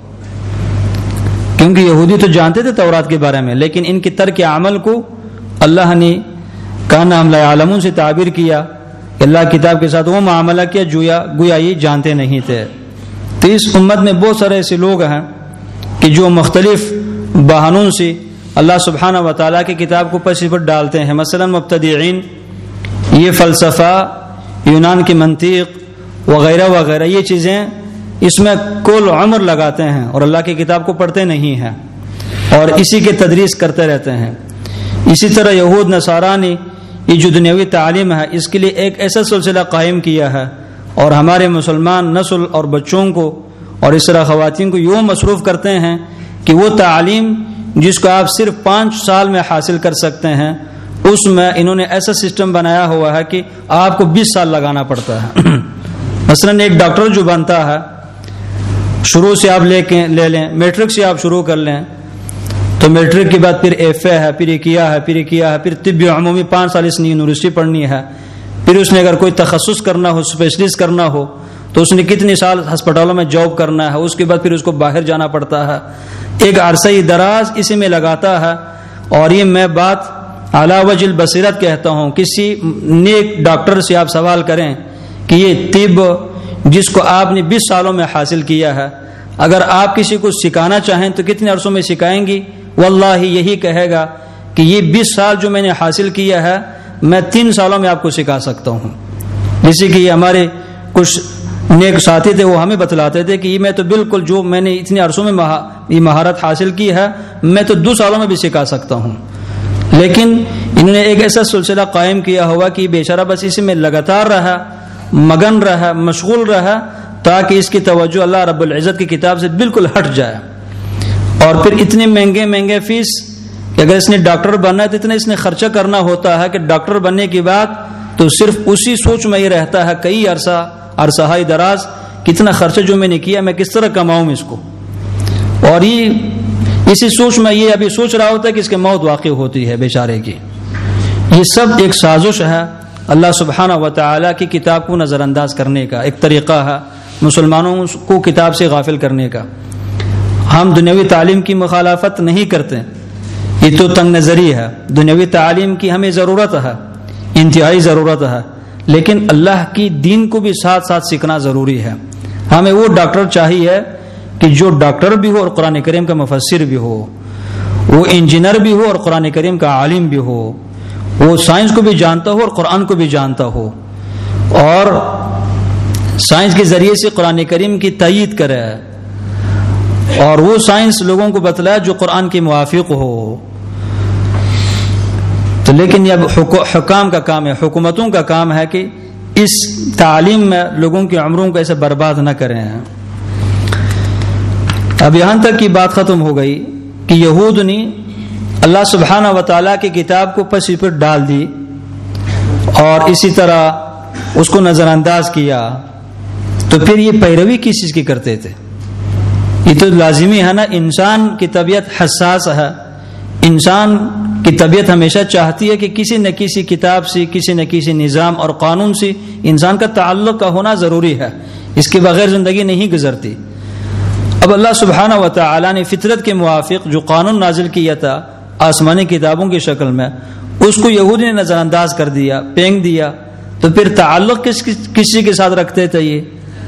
کیونکہ یہودی تو جانتے تھے تورات کے بارے میں، لیکن ان کی ترک عمل کو اللہ نے کانہم لا یعلمون سے تعبیر کیا کہ اللہ کتاب کے ساتھ وہ معاملہ کیا جویا گویا یہ جانتے نہیں تھے۔ تو اس امت میں بہت سارے ایسے لوگ ہیں کہ جو مختلف بہانوں سے اللہ سبحانہ و تعالیٰ کی کتاب کو پس پٹ ڈالتے ہیں، مثلا مبتدعین، یہ فلسفہ، یونان کی منطق وغیرہ وغیرہ، یہ چیزیں اس میں کل عمر لگاتے ہیں اور اللہ کی کتاب کو پڑھتے نہیں ہیں اور اسی کے تدریس کرتے رہتے ہیں۔ اسی طرح یہود نصارہ نے یہ جو دنیاوی تعلیم ہے اس کے لیے ایک ایسا سلسلہ قائم کیا ہے، اور ہمارے مسلمان نسل اور بچوں کو اور اس طرح خواتین کو یوں مصروف کرتے ہیں کہ وہ تعلیم جس کو آپ صرف پانچ سال میں حاصل کر سکتے ہیں، اس میں انہوں نے ایسا سسٹم بنایا ہوا ہے کہ آپ کو بیس سال لگانا پڑتا ہے۔ مثلا ایک ڈاکٹر جو بنتا ہے، شروع سے آپ لے کے لے لیں، میٹرک سے آپ شروع کر لیں، تو میٹرک کے بعد پھر ایف اے ہے، پھر یہ کیا ہے، پھر یہ کیا ہے، پھر طب عمومی پانچ سال اس نے یونیورسٹی پڑھنی ہے، پھر اس نے اگر کوئی تخصص کرنا ہو، اسپیشلسٹ کرنا ہو، تو اس نے کتنے سال ہسپتالوں میں جاب کرنا ہے، اس کے بعد پھر اس کو باہر جانا پڑتا ہے، ایک عرصہ دراز اسی میں لگاتا ہے۔ اور یہ میں بات علی وجہ البصیرت کہتا ہوں، کسی نیک ڈاکٹر سے آپ سوال کریں کہ یہ طب جس کو آپ نے بیس سالوں میں حاصل کیا ہے، اگر آپ کسی کو سکھانا چاہیں تو کتنے عرصوں میں سکھائیں گی؟ واللہ یہی کہے گا کہ یہ بیس سال جو میں نے حاصل کیا ہے میں تین سالوں میں آپ کو سکھا سکتا ہوں۔ جیسے کہ یہ ہمارے کچھ نیک ساتھی تھے، وہ ہمیں بتلاتے تھے کہ یہ میں تو بالکل جو میں نے اتنے عرصوں میں یہ مہارت حاصل کی ہے میں تو دو سالوں میں بھی سکھا سکتا ہوں، لیکن انہوں نے ایک ایسا سلسلہ قائم کیا ہوا کہ بیچارہ بس اسی میں لگاتار رہا، مگن رہا، مشغول رہا، تاکہ اس کی توجہ اللہ رب العزت کی کتاب سے بالکل ہٹ جائے۔ اور پھر اتنے مہنگے مہنگے فیس کہ اگر اس نے ڈاکٹر بننا ہے تو اتنا اس نے خرچہ کرنا ہوتا ہے کہ ڈاکٹر بننے کے بعد تو صرف اسی سوچ میں ہی رہتا ہے کئی عرصہ عرصہ ہی دراز، کتنا خرچہ جو میں نے کیا میں کس طرح کماؤں اس کو، اور یہ اسی سوچ میں یہ ابھی سوچ رہا ہوتا ہے کہ اس کی موت واقع ہوتی ہے بیچارے کی۔ یہ سب ایک سازش ہے اللہ سبحانہ و تعالی کی کتاب کو نظر انداز کرنے کا، ایک طریقہ ہے مسلمانوں کو کتاب سے غافل کرنے کا۔ ہم دنیاوی تعلیم کی مخالفت نہیں کرتے، یہ تو تنگ نظری ہے، دنیاوی تعلیم کی ہمیں ضرورت ہے، انتہائی ضرورت ہے، لیکن اللہ کی دین کو بھی ساتھ ساتھ سیکھنا ضروری ہے۔ ہمیں وہ ڈاکٹر چاہیے کہ جو ڈاکٹر بھی ہو اور قرآن کریم کا مفسر بھی ہو، وہ انجینئر بھی ہو اور قرآن کریم کا عالم بھی ہو، وہ سائنس کو بھی جانتا ہو اور قرآن کو بھی جانتا ہو، اور سائنس کے ذریعے سے قرآن کریم کی تائید کرے، اور وہ سائنس لوگوں کو بتلائے جو قرآن کے موافق ہو۔ تو لیکن یہ حکام کا کام ہے، حکومتوں کا کام ہے کہ اس تعلیم میں لوگوں کی عمروں کو ایسے برباد نہ کریں۔ اب یہاں تک کی بات ختم ہو گئی کہ یہود نے اللہ سبحانہ و تعالیٰ کی کتاب کو پسی پر ڈال دی اور اسی طرح اس کو نظر انداز کیا، تو پھر یہ پیروی کس چیز کی کرتے تھے؟ یہ تو لازمی ہے نا، انسان کی طبیعت حساس ہے، انسان کی طبیعت ہمیشہ چاہتی ہے کہ کسی نہ کسی کتاب سے، کسی نہ کسی نظام اور قانون سے انسان کا تعلق کا ہونا ضروری ہے، اس کے بغیر زندگی نہیں گزرتی۔ اب اللہ سبحانہ و تعالی نے فطرت کے موافق جو قانون نازل کیا تھا آسمانی کتابوں کی شکل میں، اس کو یہودی نے نظر انداز کر دیا، پھینک دیا، تو پھر تعلق کس کسی کے ساتھ رکھتے تھے؟ یہ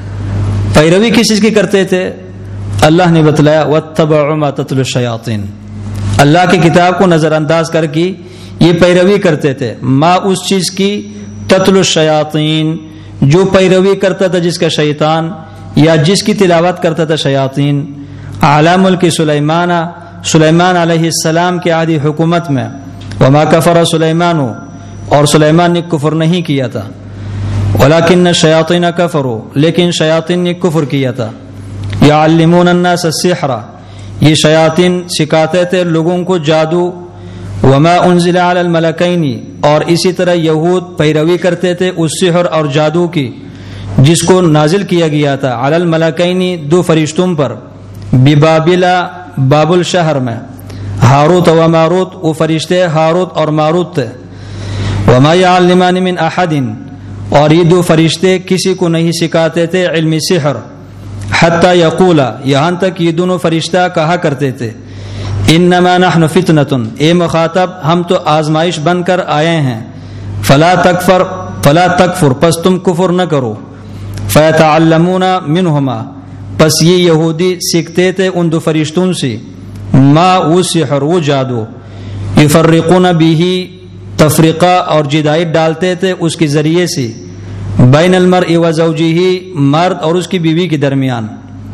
پیروی کس چیز کی کرتے تھے؟ اللہ نے بتلایا وَاتَّبَعُوا مَا تَتْلُو الشَّيَاطِينُ، اللہ کی کتاب کو نظر انداز کر کے یہ پیروی کرتے تھے، ما اس چیز کی تتلو الشیاطین جو پیروی کرتا تھا جس کا شیطان، یا جس کی تلاوت کرتا تھا شیاطین، علی ملک سلیمان، سلیمان علیہ السلام کے عہد حکومت میں، وما کفر سلیمان، اور سلیمان نے کفر نہیں کیا تھا، ولکن الشیاطین کفروا، لیکن شیاطین نے کفر کیا تھا، یعلمون الناس السحر، یہ شیاطین سکھاتے تھے لوگوں کو جادو، وما انزل علی الملکین، اور اسی طرح یہود پیروی کرتے تھے اس سحر اور جادو کی جس کو نازل کیا گیا تھا علی الملکین، دو فرشتوں پر، ببابل، بابل شہر میں، ہاروت و ماروت، وہ فرشتے ہاروت اور ماروت تھے، وما یعلمان من احد، اور یہ دو فرشتے کسی کو نہیں سکھاتے تھے علم سحر، حتی یقولا، یہاں تک یہ دونوں فرشتہ کہا کرتے تھے، انما نحن فتنۃ، اے مخاطب ہم تو آزمائش بن کر آئے ہیں، فلا تکفر فلا تکفر، پس تم کفر نہ کرو، فیتعلمون منہما، پس یہ یہودی سیکھتے تھے ان دو فرشتوں سے، ما وہ سحر وہ جادو، یفرقون بہ، تفریقہ اور جدائی ڈالتے تھے اس کے ذریعے سے، بین المرء و زوجہ، مرد اور اس کی بیوی کے درمیان،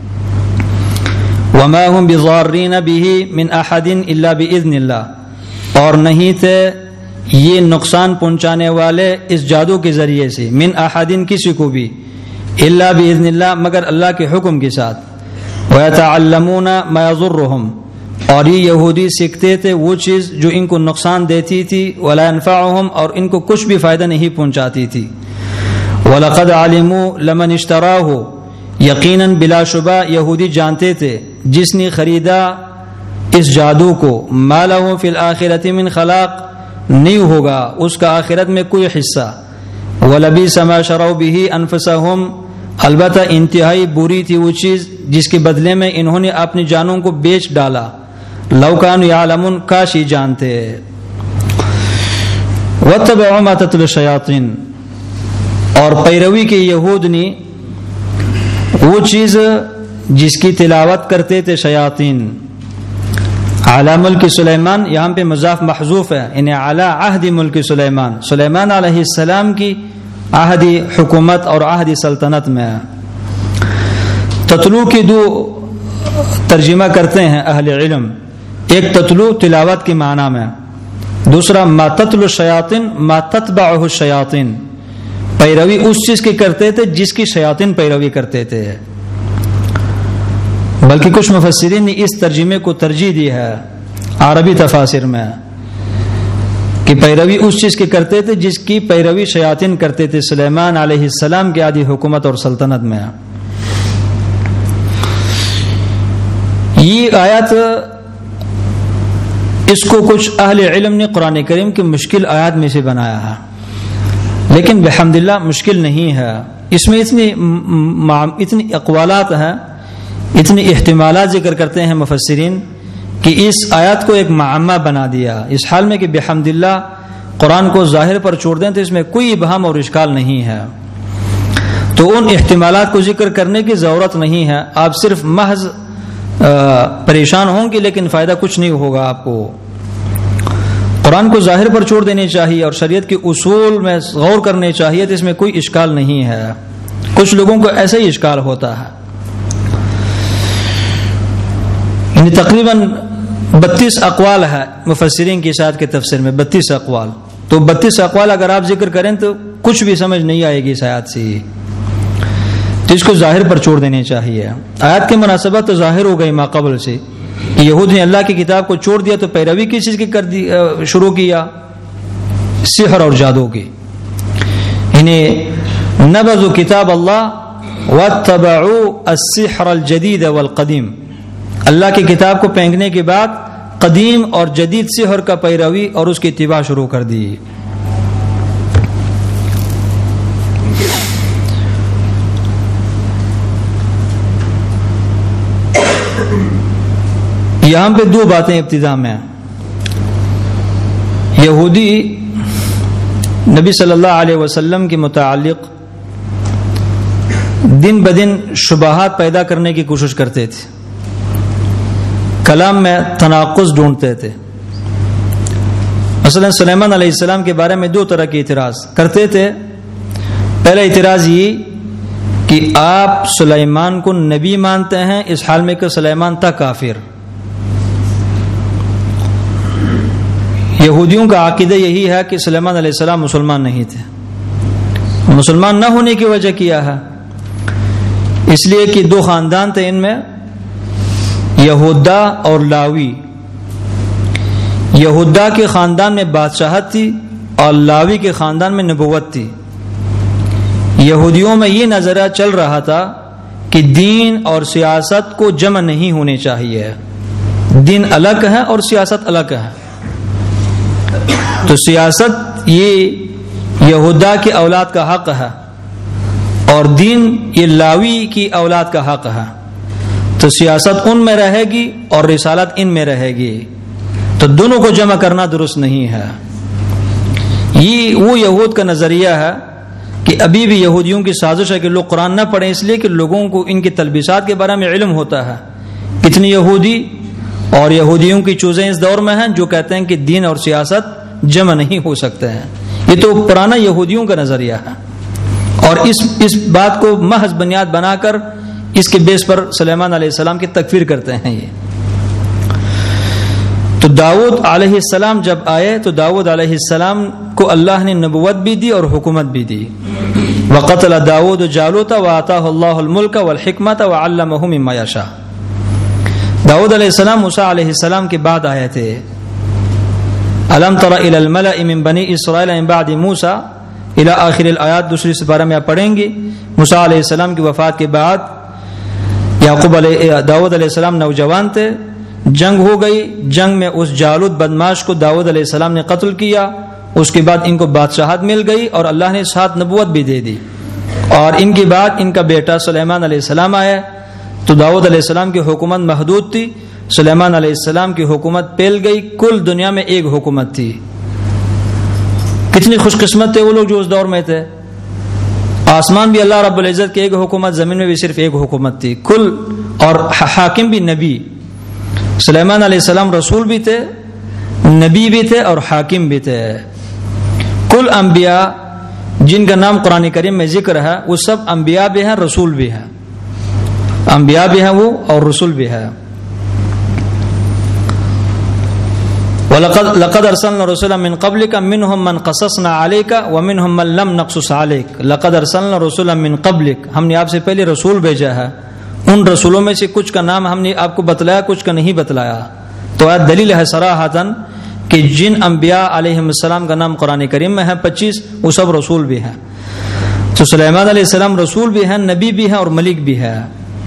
وما هم بضارین بہ من احد الا باذن اللہ، اور نہیں تھے یہ نقصان پہنچانے والے اس جادو کے ذریعے سے، من احد کسی کو بھی، الا باذن اللہ مگر اللہ کے حکم کے ساتھ، ویتعلمون ما یضرهم، اور یہ یہودی سیکھتے تھے وہ چیز جو ان کو نقصان دیتی تھی، ولا ينفعهم، اور ان کو کچھ بھی فائدہ نہیں پہنچاتی تھی، وَلَقَدْ عَلِمُوا لَمَنِ اشْتَرَاهُ، یقیناً بلا شبہ یہودی جانتے تھے جس نے خریدا اس جادو کو، مَا لَهُ فِي الْآخِرَةِ مِنْ خَلَاقٍ، نہیں ہوگا اس کا آخرت میں کوئی حصہ، وَلَبِئْسَ مَا شَرَوْا بِهِ أَنفُسَهُمْ، البتہ انتہائی بری تھی وہ چیز جس کے بدلے میں انہوں نے اپنی جانوں کو بیچ ڈالا، لَوْ كَانُوا يَعْلَمُونَ، کاش ہی جانتے۔ وَاتَّبَعُوا مَا تَتْلُو الشَّيَاطِينُ، اور پیروی کے یہود نے وہ چیز جس کی تلاوت کرتے تھے شیاطین، علی ملک سلیمان، یہاں پہ مضاف محذوف ہے، یعنی علی عہد ملک سلیمان، سلیمان علیہ السلام کی عہد حکومت اور عہد سلطنت میں۔ تتلو کی دو ترجمہ کرتے ہیں اہل علم، ایک تتلو تلاوت کے معنی میں، دوسرا ما تتلو الشیاطین ما تتبعہ الشیاطین، پیروی اس چیز کی کرتے تھے جس کی شیاطین پیروی کرتے تھے۔ بلکہ کچھ مفسرین نے اس ترجمے کو ترجیح دی ہے عربی تفاسیر میں کہ پیروی اس چیز کی کرتے تھے جس کی پیروی شیاطین کرتے تھے سلیمان علیہ السلام کی عادی حکومت اور سلطنت میں. یہ آیت اس کو کچھ اہل علم نے قرآن کریم کی مشکل آیات میں سے بنایا ہے، لیکن بحمداللہ مشکل نہیں ہے. اس میں اتنی اتنی اقوالات ہیں، اتنی احتمالات ذکر کرتے ہیں مفسرین کہ اس آیات کو ایک معمہ بنا دیا. اس حال میں کہ بحمداللہ قرآن کو ظاہر پر چھوڑ دیں تو اس میں کوئی ابہام اور اشکال نہیں ہے، تو ان احتمالات کو ذکر کرنے کی ضرورت نہیں ہے. آپ صرف محض پریشان ہوں گے لیکن فائدہ کچھ نہیں ہوگا. آپ کو قرآن کو ظاہر پر چھوڑ دینے چاہیے اور شریعت کے اصول میں غور کرنے چاہیے، تو اس میں کوئی اشکال نہیں ہے. کچھ لوگوں کو ایسا ہی اشکال ہوتا ہے. یعنی تقریباً بتیس اقوال ہے مفسرین کی ساتھ کے تفسیر میں، بتیس اقوال. تو بتیس اقوال اگر آپ ذکر کریں تو کچھ بھی سمجھ نہیں آئے گی اس آیات سے، تو اس کو ظاہر پر چھوڑ دینے چاہیے. آیات کی مناسبت تو ظاہر ہو گئی ماقبل سے کہ یہود نے اللہ کی کتاب کو چھوڑ دیا تو پیروی کس چیز کی کر دی شروع کیا؟ سحر اور جادو کی. انہیں نبذوا کتاب اللہ واتبعوا السحر الجدید والقدیم، اللہ کی کتاب کو پھینکنے کے بعد قدیم اور جدید سحر کا پیروی اور اس کی اتباع شروع کر دی. یہاں پہ دو باتیں ابتدا میں. یہودی نبی صلی اللہ علیہ وسلم کے متعلق دن بدن شبہات پیدا کرنے کی کوشش کرتے تھے، کلام میں تناقض ڈھونڈتے تھے. مثلا سلیمان علیہ السلام کے بارے میں دو طرح کے اعتراض کرتے تھے. پہلا اعتراض یہ کہ آپ سلیمان کو نبی مانتے ہیں اس حال میں کہ سلیمان تھا کافر. یہودیوں کا عقیدہ یہی ہے کہ سلیمان علیہ السلام مسلمان نہیں تھے. مسلمان نہ ہونے کی وجہ کیا ہے؟ اس لیے کہ دو خاندان تھے ان میں، یہودا اور لاوی. یہودا کے خاندان میں بادشاہت تھی اور لاوی کے خاندان میں نبوت تھی. یہودیوں میں یہ نظریہ چل رہا تھا کہ دین اور سیاست کو جمع نہیں ہونے چاہیے، دین الگ ہے اور سیاست الگ ہے. تو سیاست یہ یہودا کی اولاد کا حق ہے اور دین یہ لاوی کی اولاد کا حق ہے. تو سیاست ان میں رہے گی اور رسالت ان میں رہے گی، تو دونوں کو جمع کرنا درست نہیں ہے. یہ وہ یہود کا نظریہ ہے کہ ابھی بھی یہودیوں کی سازش ہے کہ لوگ قرآن نہ پڑھیں، اس لیے کہ لوگوں کو ان کی تلبیسات کے بارے میں علم ہوتا ہے. کتنی یہودی اور یہودیوں کی چوزیں اس دور میں ہیں جو کہتے ہیں کہ دین اور سیاست جمع نہیں ہو سکتے ہیں. یہ تو پرانا یہودیوں کا نظریہ ہے اور اس اس بات کو محض بنیاد بنا کر اس کے بیس پر سلیمان علیہ السلام کی تکفیر کرتے ہیں. یہ تو داؤد علیہ السلام جب آئے تو داؤد علیہ السلام کو اللہ نے نبوت بھی دی اور حکومت بھی دی. وقتل داؤد جالوت وآتاہ اللہ الملک والحکمت وعلمہ مما یشاء. داؤد علیہ السلام موسیٰ علیہ السلام کے بعد آئے تھے. الم تر الی الملأ من بنی اسرائیل من بعد موسیٰ الی آخر الآیات. دوسری سپارہ میں آپ پڑھیں گے موسیٰ علیہ السلام کی وفات کے بعد یعقوب علیہ داؤد علیہ السلام نوجوان تھے، جنگ ہو گئی. جنگ میں اس جالوت بدماش کو داؤد علیہ السلام نے قتل کیا. اس کے بعد ان کو بادشاہت مل گئی اور اللہ نے ساتھ نبوت بھی دے دی. اور ان کے بعد ان کا بیٹا سلیمان علیہ السلام آیا. تو داؤد علیہ السلام کی حکومت محدود تھی، سلیمان علیہ السلام کی حکومت پھیل گئی. کل دنیا میں ایک حکومت تھی. کتنی خوش قسمت تھے وہ لوگ جو اس دور میں تھے. آسمان بھی اللہ رب العزت کی ایک حکومت، زمین میں بھی صرف ایک حکومت تھی کل، اور حاکم بھی نبی. سلیمان علیہ السلام رسول بھی تھے، نبی بھی تھے اور حاکم بھی تھے. کل انبیاء جن کا نام قرآن کریم میں ذکر ہے وہ سب انبیاء بھی ہیں، رسول بھی ہیں. انبیاء بھی ہیں وہ اور رسول بھی ہے. وَلَقَدْ لَقَدْ أَرْسَلْنَا رُسُلًا مِّن قَبْلِكَ مِّنْهُمْ مَنْ قَصَصْنَا عَلَيْكَ وَمِنْهُمْ مَنْ لَمْ نَقْصُصْ عَلَيْكَ لَقَدْ أَرْسَلْنَا رُسُلًا مِّن قَبْلِكَ. ہم نے آپ سے پہلے رسول بھیجا ہے، ان رسولوں میں سے کچھ کا نام ہم نے آپ کو بتلایا، کچھ کا نہیں بتلایا. تو آیت دلیل ہے صراحتاً کہ جن انبیاء علیہ السلام کا نام قرآن کریم میں ہے پچیس، وہ سب رسول بھی ہیں. تو سلیمان علیہ السلام رسول بھی ہیں، نبی بھی ہیں اور ملک بھی ہے.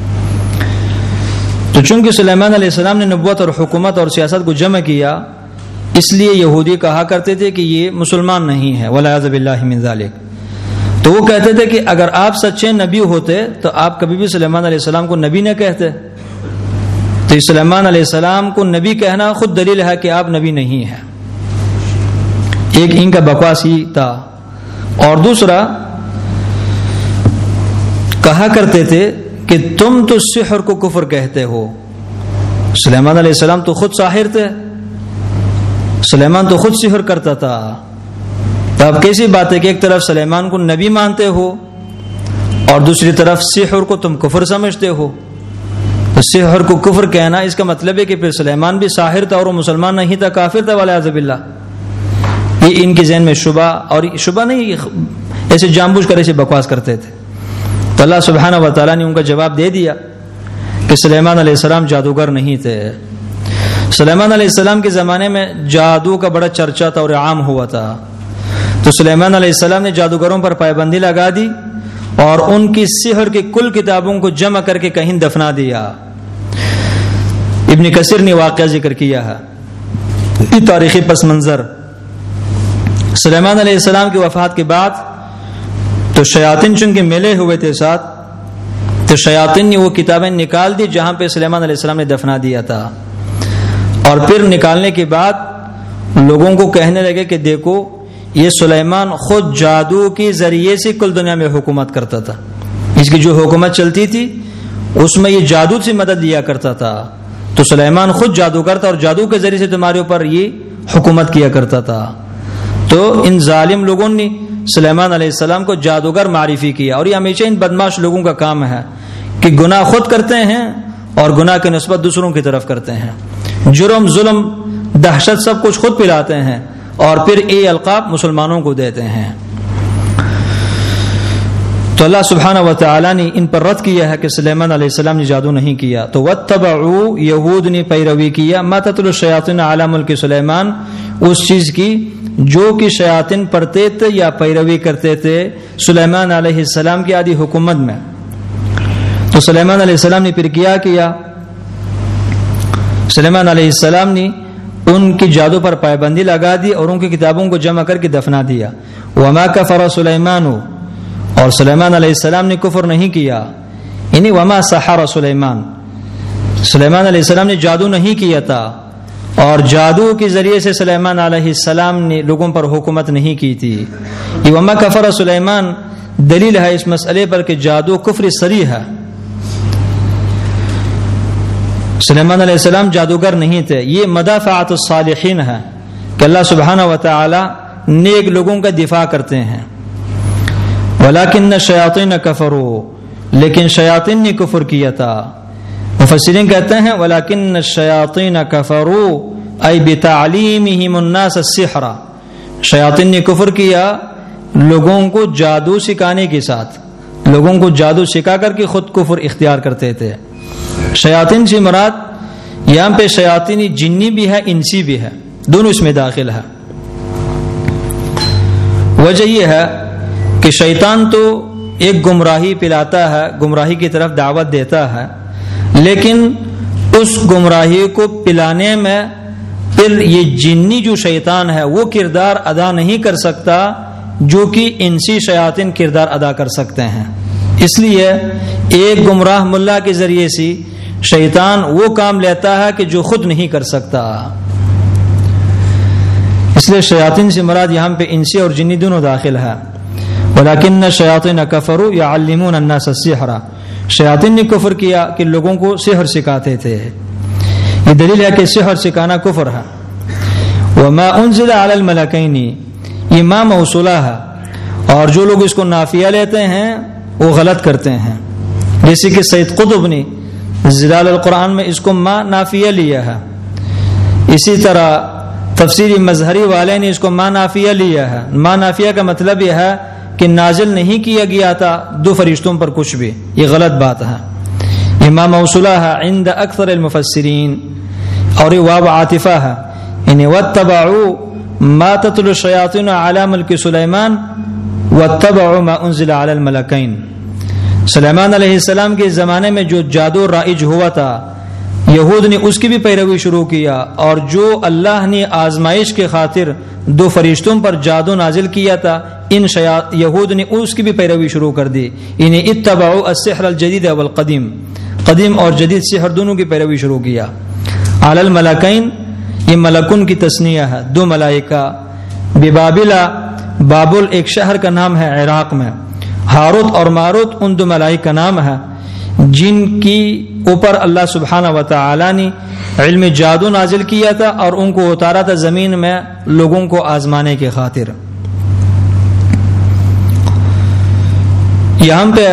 تو چونکہ سلیمان علیہ السلام نے نبوت اور حکومت اور سیاست کو جمع کیا، اس لیے یہودی کہا کرتے تھے کہ یہ مسلمان نہیں ہے، والعیاذ باللہ من ذالک. تو وہ کہتے تھے کہ اگر آپ سچے نبی ہوتے تو آپ کبھی بھی سلیمان علیہ السلام کو نبی نہ کہتے. تو سلیمان علیہ السلام کو نبی کہنا خود دلیل ہے کہ آپ نبی نہیں ہیں. ایک ان کا بکواس ہی تھا. اور دوسرا کہا کرتے تھے کہ تم تو سحر کو کفر کہتے ہو. سلیمان علیہ السلام تو خود ساحر تھے، سلیمان تو خود سحر کرتا تھا. تو اب کیسی بات ہے کہ ایک طرف سلیمان کو نبی مانتے ہو اور دوسری طرف سحر کو تم کفر سمجھتے ہو. تو سحر کو کفر کہنا اس کا مطلب ہے کہ پھر سلیمان بھی ساحر تھا اور وہ مسلمان نہیں تھا، کافر تھا، والعیاذ باللہ. یہ ان کے ذہن میں شبہ، اور شبہ نہیں، ایسے جان بوجھ کر ایسے بکواس کرتے تھے. تو اللہ سبحانہ و تعالیٰ نے ان کا جواب دے دیا کہ سلیمان علیہ السلام جادوگر نہیں تھے. سلیمان علیہ السلام کے زمانے میں جادو کا بڑا چرچا تھا اور عام ہوا تھا. تو سلیمان علیہ السلام نے جادوگروں پر پابندی لگا دی اور ان کی سحر کی کل کتابوں کو جمع کر کے کہیں دفنا دیا. ابن کثیر نے واقعہ ذکر کیا ہے، یہ تاریخی پس منظر. سلیمان علیہ السلام کی وفات کے بعد تو شیاطین چونکہ ملے ہوئے تھے ساتھ، تو شیاطین نے وہ کتابیں نکال دی جہاں پہ سلیمان علیہ السلام نے دفنا دیا تھا. اور پھر نکالنے کے بعد لوگوں کو کہنے لگے کہ دیکھو یہ سلیمان خود جادو کے ذریعے سے کل دنیا میں حکومت کرتا تھا. اس کی جو حکومت چلتی تھی اس میں یہ جادو سے مدد لیا کرتا تھا. تو سلیمان خود جادوگر تھا اور جادو کے ذریعے سے تمہارے اوپر یہ حکومت کیا کرتا تھا. تو ان ظالم لوگوں نے سلیمان علیہ السلام کو جادوگر معرفی کیا. اور یہ ہمیشہ ان بدماش لوگوں کا کام ہے کہ گناہ خود کرتے ہیں اور گناہ کی نسبت دوسروں کی طرف کرتے ہیں. جرم، ظلم، دہشت سب کچھ خود پلاتے ہیں اور پھر یہ القاب مسلمانوں کو دیتے ہیں. تو اللہ سبحانہ و تعالیٰ نے ان پر رد کیا ہے کہ سلیمان علیہ السلام نے جادو نہیں کیا. تو واتبعوا، یہود نے پیروی کیا، ما تتلو الشیاطین علی ملک سلیمان، اس چیز کی جو کہ شیاطین پڑھتے تھے یا پیروی کرتے تھے سلیمان علیہ السلام کی آدھی حکومت میں. تو سلیمان علیہ السلام نے پھر کیا کیا سلیمان علیہ السلام نے ان کی جادو پر پابندی لگا دی اور ان کی کتابوں کو جمع کر کے دفنا دیا. وما کفر سلیمان، اور سلیمان علیہ السلام نے کفر نہیں کیا، یعنی وما سحر سلیمان، سلیمان علیہ السلام نے جادو نہیں کیا تھا اور جادو کے ذریعے سے سلیمان علیہ السلام نے لوگوں پر حکومت نہیں کی تھی. یہ وما کفر سلیمان دلیل ہے اس مسئلے پر کہ جادو کفر صریح ہے. سلیمان علیہ السلام جادوگر نہیں تھے. یہ مدافعات الصالحین ہے کہ اللہ سبحانہ و تعالی نیک لوگوں کا دفاع کرتے ہیں. ولیکن الشیاطین کفروا، لیکن شیاطین نے کفر کیا تھا. مفسرین کہتے ہیں ولیکن الشیاطین کفروا ای بتعلیمہم الناس السحر، شیاطین نے کفر کیا لوگوں کو جادو سکھانے کے ساتھ، لوگوں کو جادو سکھا کر کے خود کفر اختیار کرتے تھے. شیاطین سے مراد یہاں پہ شیاطین جنی بھی ہے، انسی بھی ہے، دونوں اس میں داخل ہے. وجہ یہ ہے کہ شیطان تو ایک گمراہی پلاتا ہے، گمراہی کی طرف دعوت دیتا ہے، لیکن اس گمراہی کو پلانے میں پھر یہ جنی جو شیطان ہے وہ کردار ادا نہیں کر سکتا جو کہ انسی شیاطین کردار ادا کر سکتے ہیں. اس لیے ایک گمراہ ملا کے ذریعے سے شیطان وہ کام لیتا ہے کہ جو خود نہیں کر سکتا. اس لیے شیاطین سے مراد یہاں پہ انسی اور جنی دونوں داخل ہے. ولیکن الشیاطین کفروا یعلمون الناس السحر، شیاطین نے کفر کیا کہ لوگوں کو سحر سکھاتے تھے. یہ دلیل ہے کہ سحر سکھانا کفر ہے. وما انزل علی الملکین، یہ ما موصولہ ہے اور جو لوگ اس کو نافیہ لیتے ہیں وہ غلط کرتے ہیں. جیسے کہ سید قطب نے ظلال القرآن میں اس کو ما نافیہ لیا ہے، اسی طرح تفسیری مظہری والے نے اس کو ما نافیہ لیا ہے. ما نافیہ کا مطلب یہ ہے کہ نازل نہیں کیا گیا تھا دو فرشتوں پر کچھ بھی، یہ غلط بات ہے. یہ ما موصولہ ہے عند اکثر المفسرین اور یہ واو عاطفہ ہے، یعنی واتبعوا ما تتلو الشیاطین علی ملک سلیمان واتبعوا ما انزل علی الملکین. سلیمان علیہ السلام کے زمانے میں جو جادو رائج ہوا تھا یہود نے اس کی بھی پیروی شروع کیا، اور جو اللہ نے آزمائش کے خاطر دو فرشتوں پر جادو نازل کیا تھا ان یہود نے اس کی بھی پیروی شروع کر دی. انہیں اتبعوا السحر الجدید والقدیم، قدیم اور جدید سحر دونوں کی پیروی شروع کیا. علی الملکین یہ ملکن کی تثنیہ ہے، دو ملائکہ. ببابلا، بابل ایک شہر کا نام ہے عراق میں. ہاروت اور ماروت ان دو ملائکہ کا نام ہے جن کی اوپر اللہ سبحانہ و تعالی نے علم جادو نازل کیا تھا اور ان کو اتارا تھا زمین میں لوگوں کو آزمانے کی خاطر. یہاں پہ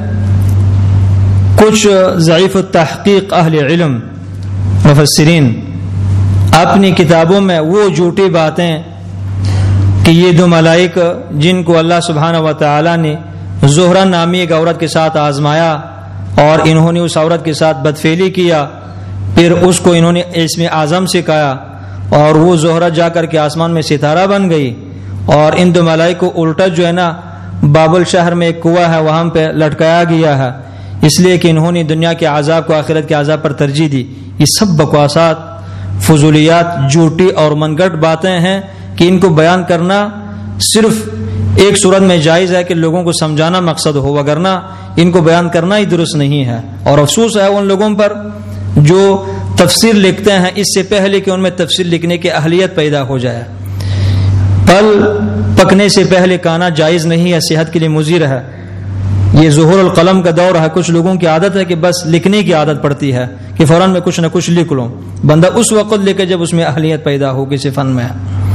کچھ ضعیف التحقیق اہل علم مفسرین اپنی کتابوں میں وہ جھوٹی باتیں کہ یہ دو ملائک جن کو اللہ سبحانہ و تعالی نے زہرہ نامی ایک عورت کے ساتھ آزمایا اور انہوں نے اس عورت کے ساتھ بدفعلی کیا، پھر اس کو انہوں نے اسم اعظم سکھایا اور وہ زہرہ جا کر کے آسمان میں ستارہ بن گئی، اور ان دو ملائک کو الٹا جو ہے نا بابل شہر میں ایک کنواں ہے وہاں پہ لٹکایا گیا ہے اس لیے کہ انہوں نے دنیا کے عذاب کو آخرت کے عذاب پر ترجیح دی. یہ سب بکواسات، فضولیات، جھوٹی اور من گھڑت باتیں ہیں کہ ان کو بیان کرنا صرف ایک صورت میں جائز ہے کہ لوگوں کو سمجھانا مقصد ہو، وگرنہ ان کو بیان کرنا ہی درست نہیں ہے. اور افسوس ہے ان لوگوں پر جو تفسیر لکھتے ہیں اس سے پہلے کہ ان میں تفسیر لکھنے کی اہلیت پیدا ہو جائے. پھل پکنے سے پہلے کھانا جائز نہیں ہے، صحت کے لیے مضر ہے. یہ ظہور القلم کا دور ہے. کچھ لوگوں کی عادت ہے کہ بس لکھنے کی عادت پڑتی ہے کہ فوراً میں کچھ نہ کچھ لکھ لوں. بندہ اس وقت لکھے جب اس میں اہلیت پیدا ہو کسی فن میں.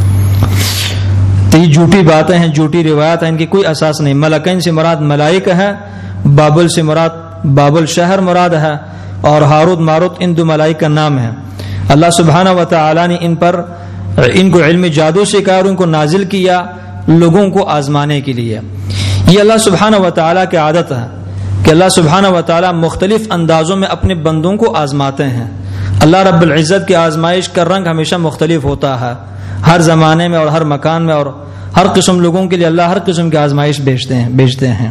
تو یہ جھوٹی باتیں ہیں، جھوٹی روایت ہیں، ان کی کوئی اساس نہیں. ملکین سے مراد ملائک ہے، بابل سے مراد بابل شہر مراد ہے، اور ہاروت ماروت ان دو ملائک کا نام ہے. اللہ سبحانہ و تعالی نے ان پر ان کو علم جادو سکھایا اور ان کو نازل کیا لوگوں کو آزمانے کے لیے. یہ اللہ سبحانہ و تعالی کی عادت ہے کہ اللہ سبحانہ و تعالی مختلف اندازوں میں اپنے بندوں کو آزماتے ہیں. اللہ رب العزت کی آزمائش کا رنگ ہمیشہ مختلف ہوتا ہے ہر زمانے میں اور ہر مکان میں، اور ہر قسم لوگوں کے لیے اللہ ہر قسم کی آزمائش بھیجتے ہیں بھیجتے ہیں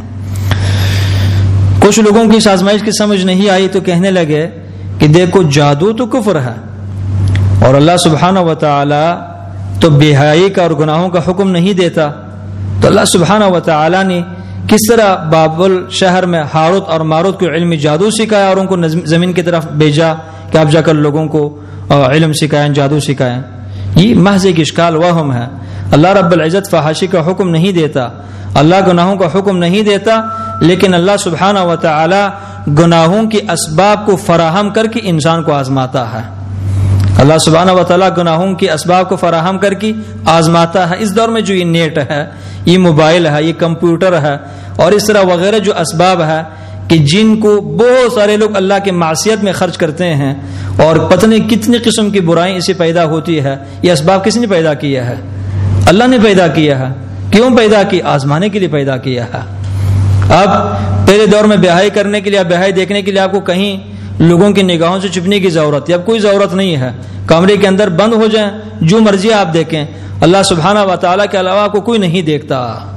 کچھ لوگوں کی اس آزمائش کی سمجھ نہیں آئی تو کہنے لگے کہ دیکھو جادو تو کفر ہے اور اللہ سبحانہ و تعالی تو بے حیائی کا اور گناہوں کا حکم نہیں دیتا، تو اللہ سبحانہ و تعالی نے کس طرح بابل شہر میں ہاروت اور ماروت کو علم جادو سکھایا اور ان کو زمین کی طرف بھیجا کہ آپ جا کر لوگوں کو علم سکھائیں، جادو سکھائیں. یہ محض ایک اشکال وہم ہے. اللہ رب العزت فحاشی کا حکم نہیں دیتا، اللہ گناہوں کا حکم نہیں دیتا، لیکن اللہ سبحانہ و تعالی گناہوں کے اسباب کو فراہم کر کے انسان کو آزماتا ہے. اللہ سبحانہ و تعالی گناہوں کے اسباب کو فراہم کر کے آزماتا ہے. اس دور میں جو یہ نیٹ ہے، یہ موبائل ہے، یہ کمپیوٹر ہے اور اس طرح وغیرہ جو اسباب ہے کہ جن کو بہت سارے لوگ اللہ کے معصیت میں خرچ کرتے ہیں اور پتہ نہیں کتنی قسم کی برائیں اسے پیدا ہوتی ہے. یہ اسباب کس نے پیدا کیا ہے؟ اللہ نے پیدا کیا ہے. کیوں پیدا کی؟ آزمانے کے لیے پیدا کیا ہے. اب پہلے دور میں بیاہی کرنے کے لیے، بیاہی دیکھنے کے لیے آپ کو کہیں لوگوں کی نگاہوں سے چھپنے کی ضرورت ہے. اب کوئی ضرورت نہیں ہے، کمرے کے اندر بند ہو جائیں، جو مرضی آپ دیکھیں، اللہ سبحانہ و تعالیٰ کے علاوہ کو کوئی نہیں دیکھتا.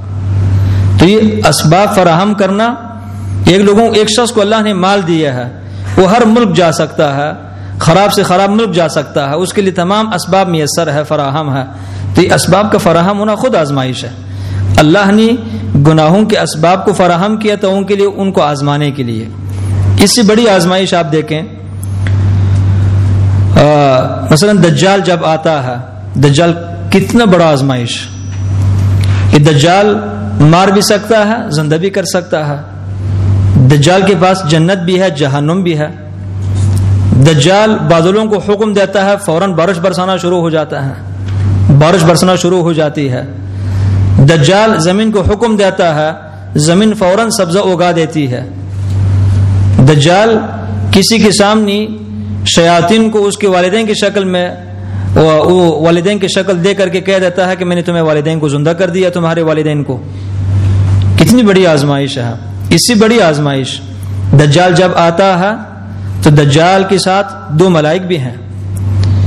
تو یہ اسباب فراہم کرنا، ایک لوگوں ایک شخص کو اللہ نے مال دیا ہے، وہ ہر ملک جا سکتا ہے، خراب سے خراب ملک جا سکتا ہے، اس کے لیے تمام اسباب میسر ہے، فراہم ہے. تو یہ اسباب کا فراہم ہونا خود آزمائش ہے. اللہ نے گناہوں کے اسباب کو فراہم کیا تو ان کے لیے، ان کو آزمانے کے لیے. اس سے بڑی آزمائش آپ دیکھیں، مثلا دجال جب آتا ہے، دجال کتنا بڑا آزمائش. کہ دجال مار بھی سکتا ہے، زندہ بھی کر سکتا ہے. دجال کے پاس جنت بھی ہے، جہنم بھی ہے. دجال بادلوں کو حکم دیتا ہے، فوراً بارش برسانا شروع ہو جاتا ہے، بارش برسنا شروع ہو جاتی ہے. دجال زمین کو حکم دیتا ہے، زمین فوراً سبزہ اگا دیتی ہے. دجال کسی کے سامنے شیاطین کو اس کے والدین کی شکل میں، والدین کی شکل دے کر کے کہہ دیتا ہے کہ میں نے تمہیں والدین کو زندہ کر دیا، تمہارے والدین کو. کتنی بڑی آزمائش ہے. اس سے بڑی آزمائش، دجال جب آتا ہے تو دجال کے ساتھ دو ملائک بھی ہیں.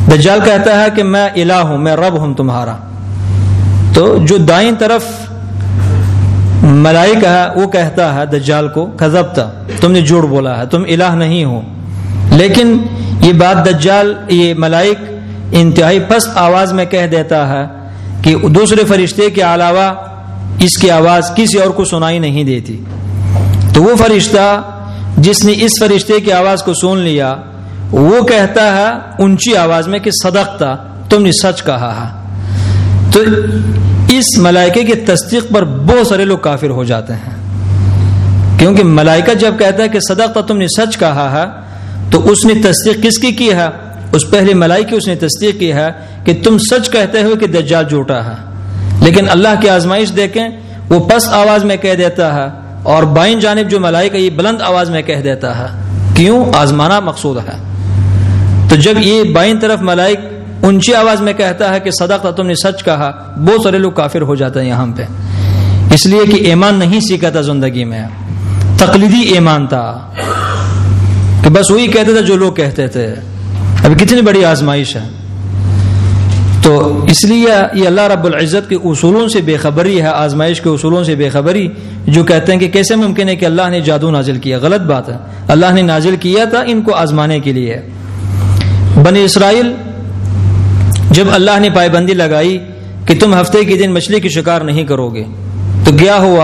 دجال کہتا ہے کہ میں الہ ہوں، میں رب ہوں تمہارا. تو جو دائیں طرف ملائکہ ہے وہ کہتا ہے دجال کو کذبت، تم نے جھوٹ بولا ہے، تم الہ نہیں ہو. لیکن یہ بات دجال یہ ملائک انتہائی پست آواز میں کہہ دیتا ہے کہ دوسرے فرشتے کے علاوہ اس کی آواز کسی اور کو سنائی نہیں دیتی. تو وہ فرشتہ جس نے اس فرشتے کی آواز کو سن لیا وہ کہتا ہے اونچی آواز میں کہ صدقتا، تم نے سچ کہا ہے. تو اس ملائکے کی تصدیق پر بہت سارے لوگ کافر ہو جاتے ہیں، کیونکہ ملائکہ جب کہتا ہے کہ صدقتا، تم نے سچ کہا ہے، تو اس نے تصدیق کس کی کی ہے؟ اس پہلے ملائکے اس نے تصدیق کی ہے کہ تم سچ کہتے ہوئے کہ دجال جھوٹا ہے. لیکن اللہ کی آزمائش دیکھیں، وہ پس آواز میں کہہ دیتا ہے اور بائیں جانب جو ملائکہ یہ بلند آواز میں کہہ دیتا ہے. کیوں؟ آزمانا مقصود ہے. تو جب یہ بائیں طرف ملائک اونچی آواز میں کہتا ہے کہ صدقہ، تم نے سچ کہا، بہت سارے لوگ کافر ہو جاتے ہیں یہاں پہ، اس لیے کہ ایمان نہیں سیکھا تھا زندگی میں، تقلیدی ایمان تھا کہ بس وہی کہتے تھے جو لوگ کہتے تھے. ابھی کتنی بڑی آزمائش ہے. تو اس لیے یہ اللہ رب العزت کے اصولوں سے بے خبری ہے، آزمائش کے اصولوں سے بے خبری. جو کہتے ہیں کہ کیسے ممکن ہے کہ اللہ نے جادو نازل کیا، غلط بات ہے. اللہ نے نازل کیا تھا ان کو آزمانے کے لیے. بنی اسرائیل جب اللہ نے پابندی لگائی کہ تم ہفتے کے دن مچھلی کی شکار نہیں کرو گے، تو کیا ہوا؟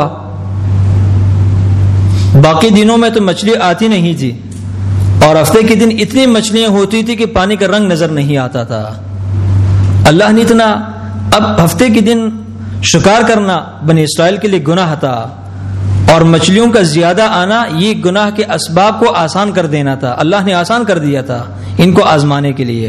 باقی دنوں میں تو مچھلی آتی نہیں تھی اور ہفتے کے دن اتنی مچھلیاں ہوتی تھی کہ پانی کا رنگ نظر نہیں آتا تھا. اللہ نے اتنا، اب ہفتے کے دن شکار کرنا بنی اسرائیل کے لیے گناہ تھا اور مچھلیوں کا زیادہ آنا یہ گناہ کے اسباب کو آسان کر دینا تھا. اللہ نے آسان کر دیا تھا ان کو آزمانے کے لیے.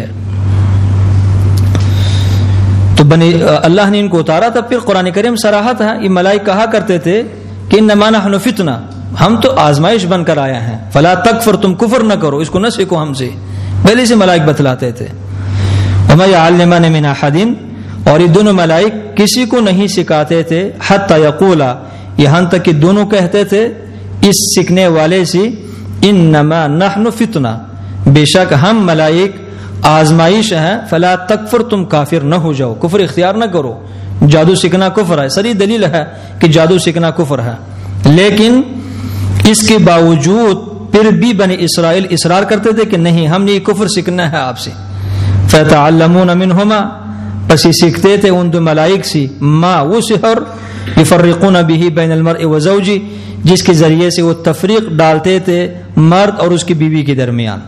تو بنی اللہ نے ان کو اتارا تھا. پھر قرآن کریم صراحت ہے، یہ ملائکہ کہا کرتے تھے کہ انما نحن فتنہ، ہم تو آزمائش بن کر آیا ہیں. فلا تکفر، تم کفر نہ کرو، اس کو نہ سیکھو ہم سے. پہلے سے ملائک بتلاتے تھے. وما يعلمان من احد، اور یہ دونوں ملائک کسی کو نہیں سکھاتے تھے حتی یقولا، یہاں تک کہ دونوں کہتے تھے اس سیکھنے والے سے انما نحن فتنہ، بے شک ہم ملائک آزمائش ہیں. فلا تکفر، تم کافر نہ ہو جاؤ، کفر اختیار نہ کرو. جادو سیکھنا کفر ہے، سری دلیل ہے کہ جادو سیکھنا کفر ہے. لیکن اس کے باوجود پھر بھی بنی اسرائیل اصرار کرتے تھے کہ نہیں، ہم نے یہ کفر سیکھنا ہے آپ سے. فَيَتَعَلَّمُونَ مِنْهُمَا، پس یہ سیکھتے تھے ان دو ملائک سے، ما وہ سحر یفرقون به بین المرء وزوجہ، جس کے ذریعے سے وہ تفریق ڈالتے تھے مرد اور اس کی بیوی کے درمیان.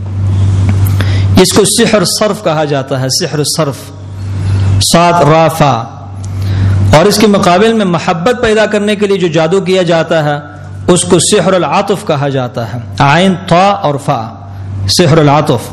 اس کو سحر صرف کہا جاتا ہے، سحر صرف، صاد را فا. اور اس کے مقابل میں محبت پیدا کرنے کے لیے جو جادو کیا جاتا ہے اس کو سحر العاطف کہا جاتا ہے، عین طا اور فا، سحر العاطف.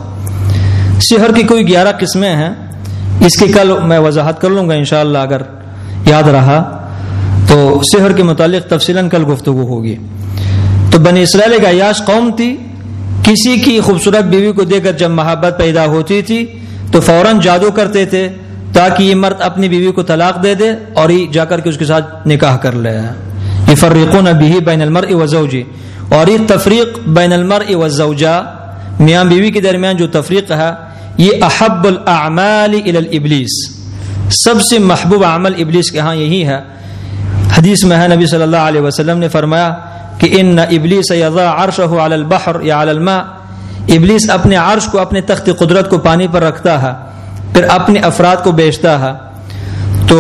سحر کی کوئی گیارہ قسمیں ہیں، اس کی کل میں وضاحت کر لوں گا انشاءاللہ اگر یاد رہا تو. سحر کے متعلق تفصیلاً کل گفتگو ہوگی. تو بنی اسرائیل ایک عیاش قوم تھی، کسی کی خوبصورت بیوی کو دیکھ کر جب محبت پیدا ہوتی تھی تو فوراً جادو کرتے تھے تاکہ یہ مرد اپنی بیوی کو طلاق دے دے اور یہ جا کر کے اس کے ساتھ نکاح کر لے. یفرقون به بین المرء وزوجہ، اور یہ تفریق بین المرء والزوجہ، میاں بیوی کے درمیان جو تفریق ہے، یہ احب الاعمال الی الابلیس، سب سے محبوب عمل ابلیس کے ہاں یہی ہے. حدیث میں ہے نبی صلی اللہ علیہ وسلم نے فرمایا کہ ان ابلیس یضع عرشہ علی البحر یا علی الماء، ابلیس اپنے عرش کو، اپنے تخت قدرت کو پانی پر رکھتا ہے، پھر اپنے افراد کو بیچتا ہے. تو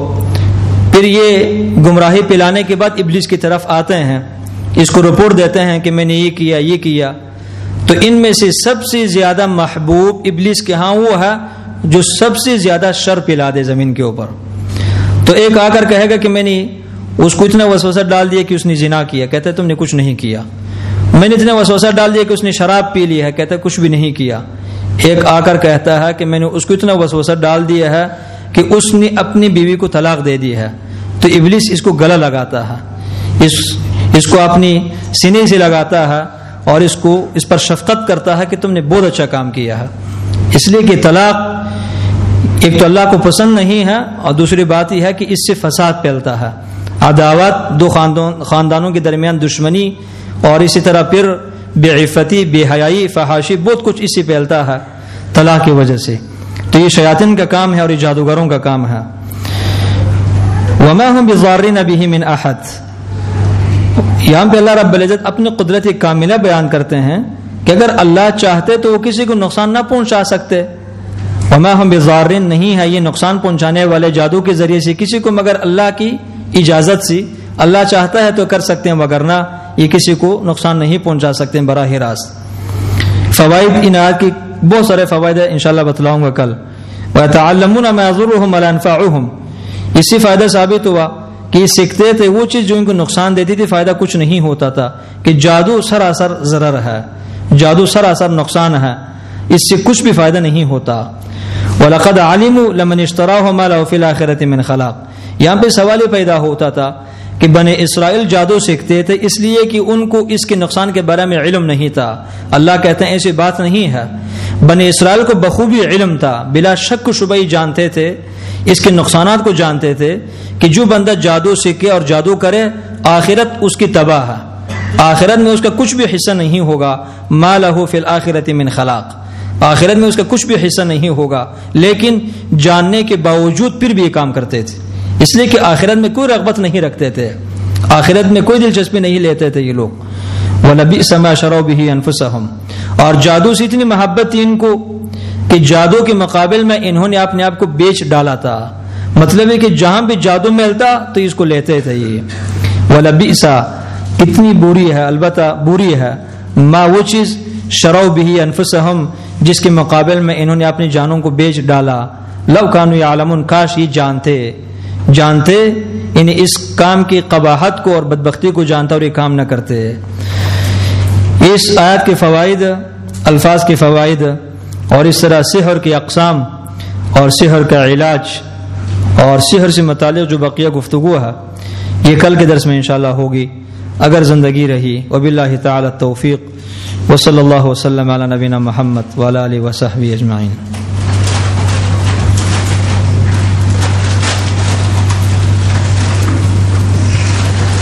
پھر یہ گمراہی پلانے کے بعد ابلیس کی طرف آتے ہیں، اس کو رپورٹ دیتے ہیں کہ میں نے یہ کیا یہ کیا. تو ان میں سے سب سے زیادہ محبوب ابلیس کے ہاں وہ ہے جو سب سے زیادہ شر پلا دے زمین کے اوپر. تو ایک آ کر کہے گا کہ میں نے اس کو اتنا وسوسہ ڈال دیا کہ اس نے زنا کیا، کہتا ہے تم نے کچھ نہیں کیا. میں نے اتنا وسوسہ ڈال دیا کہ اس نے شراب پی لی ہے، کہتا ہے کچھ بھی نہیں کیا. ایک آ کر کہتا ہے کہ میں نے اس کو اتنا وسوسہ ڈال دیا ہے کہ اس نے اپنی بیوی کو طلاق دے دی ہے. تو ابلیس اس کو گلا لگاتا ہے، اس اس کو اپنی سینے سے لگاتا ہے اور اس کو اس پر شفقت کرتا ہے کہ تم نے بہت اچھا کام کیا ہے. اس لیے کہ طلاق ایک تو اللہ کو پسند نہیں ہے اور دوسری بات یہ ہے کہ اس سے فساد پھیلتا ہے، عداوت، دو خاندان خاندانوں کے درمیان دشمنی، اور اسی طرح پھر بے عفتی، بے حیائی، فحاشی، بہت کچھ اس سے پھیلتا ہے. طلاق کی وجہ سے. تو یہ شیاطین کا کام ہے اور یہ جادوگروں کا کام ہے. وما هم بضارین به من احد. یہاں پہ اللہ رب العزت اپنی قدرت کاملہ بیان کرتے ہیں کہ اگر اللہ چاہتے تو وہ کسی کو نقصان نہ پہنچا سکتے. وما هم بضارین نہیں ہے یہ نقصان پہنچانے والے جادو کے ذریعے سے کسی کو مگر اللہ کی اجازت سے. اللہ چاہتا ہے تو کر سکتے ہیں وگرنہ یہ کسی کو نقصان نہیں پہنچا سکتے براہ راست. فوائد ان آیات کی بہت سارے فوائد ہیں انشاءاللہ بتلاؤں گا کل. وَيَتَعَلَّمُونَ مَا يَضُرُّهُمْ وَلَا يَنفَعُهُمْ. اسی فائدہ ثابت ہوا کہ یہ سیکھتے تھے وہ چیز جو ان کو نقصان دیتی تھی فائدہ کچھ نہیں ہوتا تھا. کہ جادو سراسر ضرر ہے, جادو سراسر نقصان ہے, اس سے کچھ بھی فائدہ نہیں ہوتا. وَلَقَدْ عَلِمُوا لَمَنِ اشْتَرَاهُ مَا لَهُ فِي الْآخِرَةِ مِنْ خَلَاقٍ. یہاں پہ سوال یہ پیدا ہوتا تھا کہ بنی اسرائیل جادو سیکھتے تھے اس لیے کہ ان کو اس کے نقصان کے بارے میں علم نہیں تھا. اللہ کہتے ہیں ایسی بات نہیں ہے. بنی اسرائیل کو بخوبی علم تھا, بلا شک و شبہ جانتے تھے, اس کے نقصانات کو جانتے تھے کہ جو بندہ جادو سیکھے اور جادو کرے آخرت اس کی تباہ ہے, آخرت میں اس کا کچھ بھی حصہ نہیں ہوگا. ما لہ فی الآخرۃ من خلاق. آخرت میں اس کا کچھ بھی حصہ نہیں ہوگا. لیکن جاننے کے باوجود پھر بھی یہ کام کرتے تھے, اس لیے کہ آخرت میں کوئی رغبت نہیں رکھتے تھے, آخرت میں کوئی دلچسپی نہیں لیتے تھے یہ لوگ. وَلَبِئْسَ مَا شَرَوْا بِهِ أَنفُسَهُمْ. اور جادو سے اتنی محبت تھی ان کو کہ جادو کے مقابل میں انہوں نے اپنے آپ کو بیچ ڈالا تھا. مطلب ہے کہ جہاں بھی جادو ملتا تو اس کو لیتے تھے. یہ وَلَبِئْسَ کتنی بری ہے, البتہ بری ہے, ما وہ چیز شَرَوْا بِهِ أَنفُسَهُمْ جس کے مقابل میں انہوں نے اپنی جانوں کو بیچ ڈالا. لَوْ كَانُوا يَعْلَمُونَ کاش یہ جانتے جانتے یعنی اس کام کی قباحت کو اور بدبختی کو جانتا اور یہ کام نہ کرتے. اس آیت کے فوائد, الفاظ کے فوائد اور اس طرح سحر کی اقسام اور سحر کا علاج اور سحر سے متعلق جو بقیہ گفتگو ہے یہ کل کے درس میں انشاءاللہ ہوگی اگر زندگی رہی. وباللہ تعالی التوفیق. وصلی اللہ وسلم علی نبینا محمد وعلی آلہ وصحبہ اجمعین.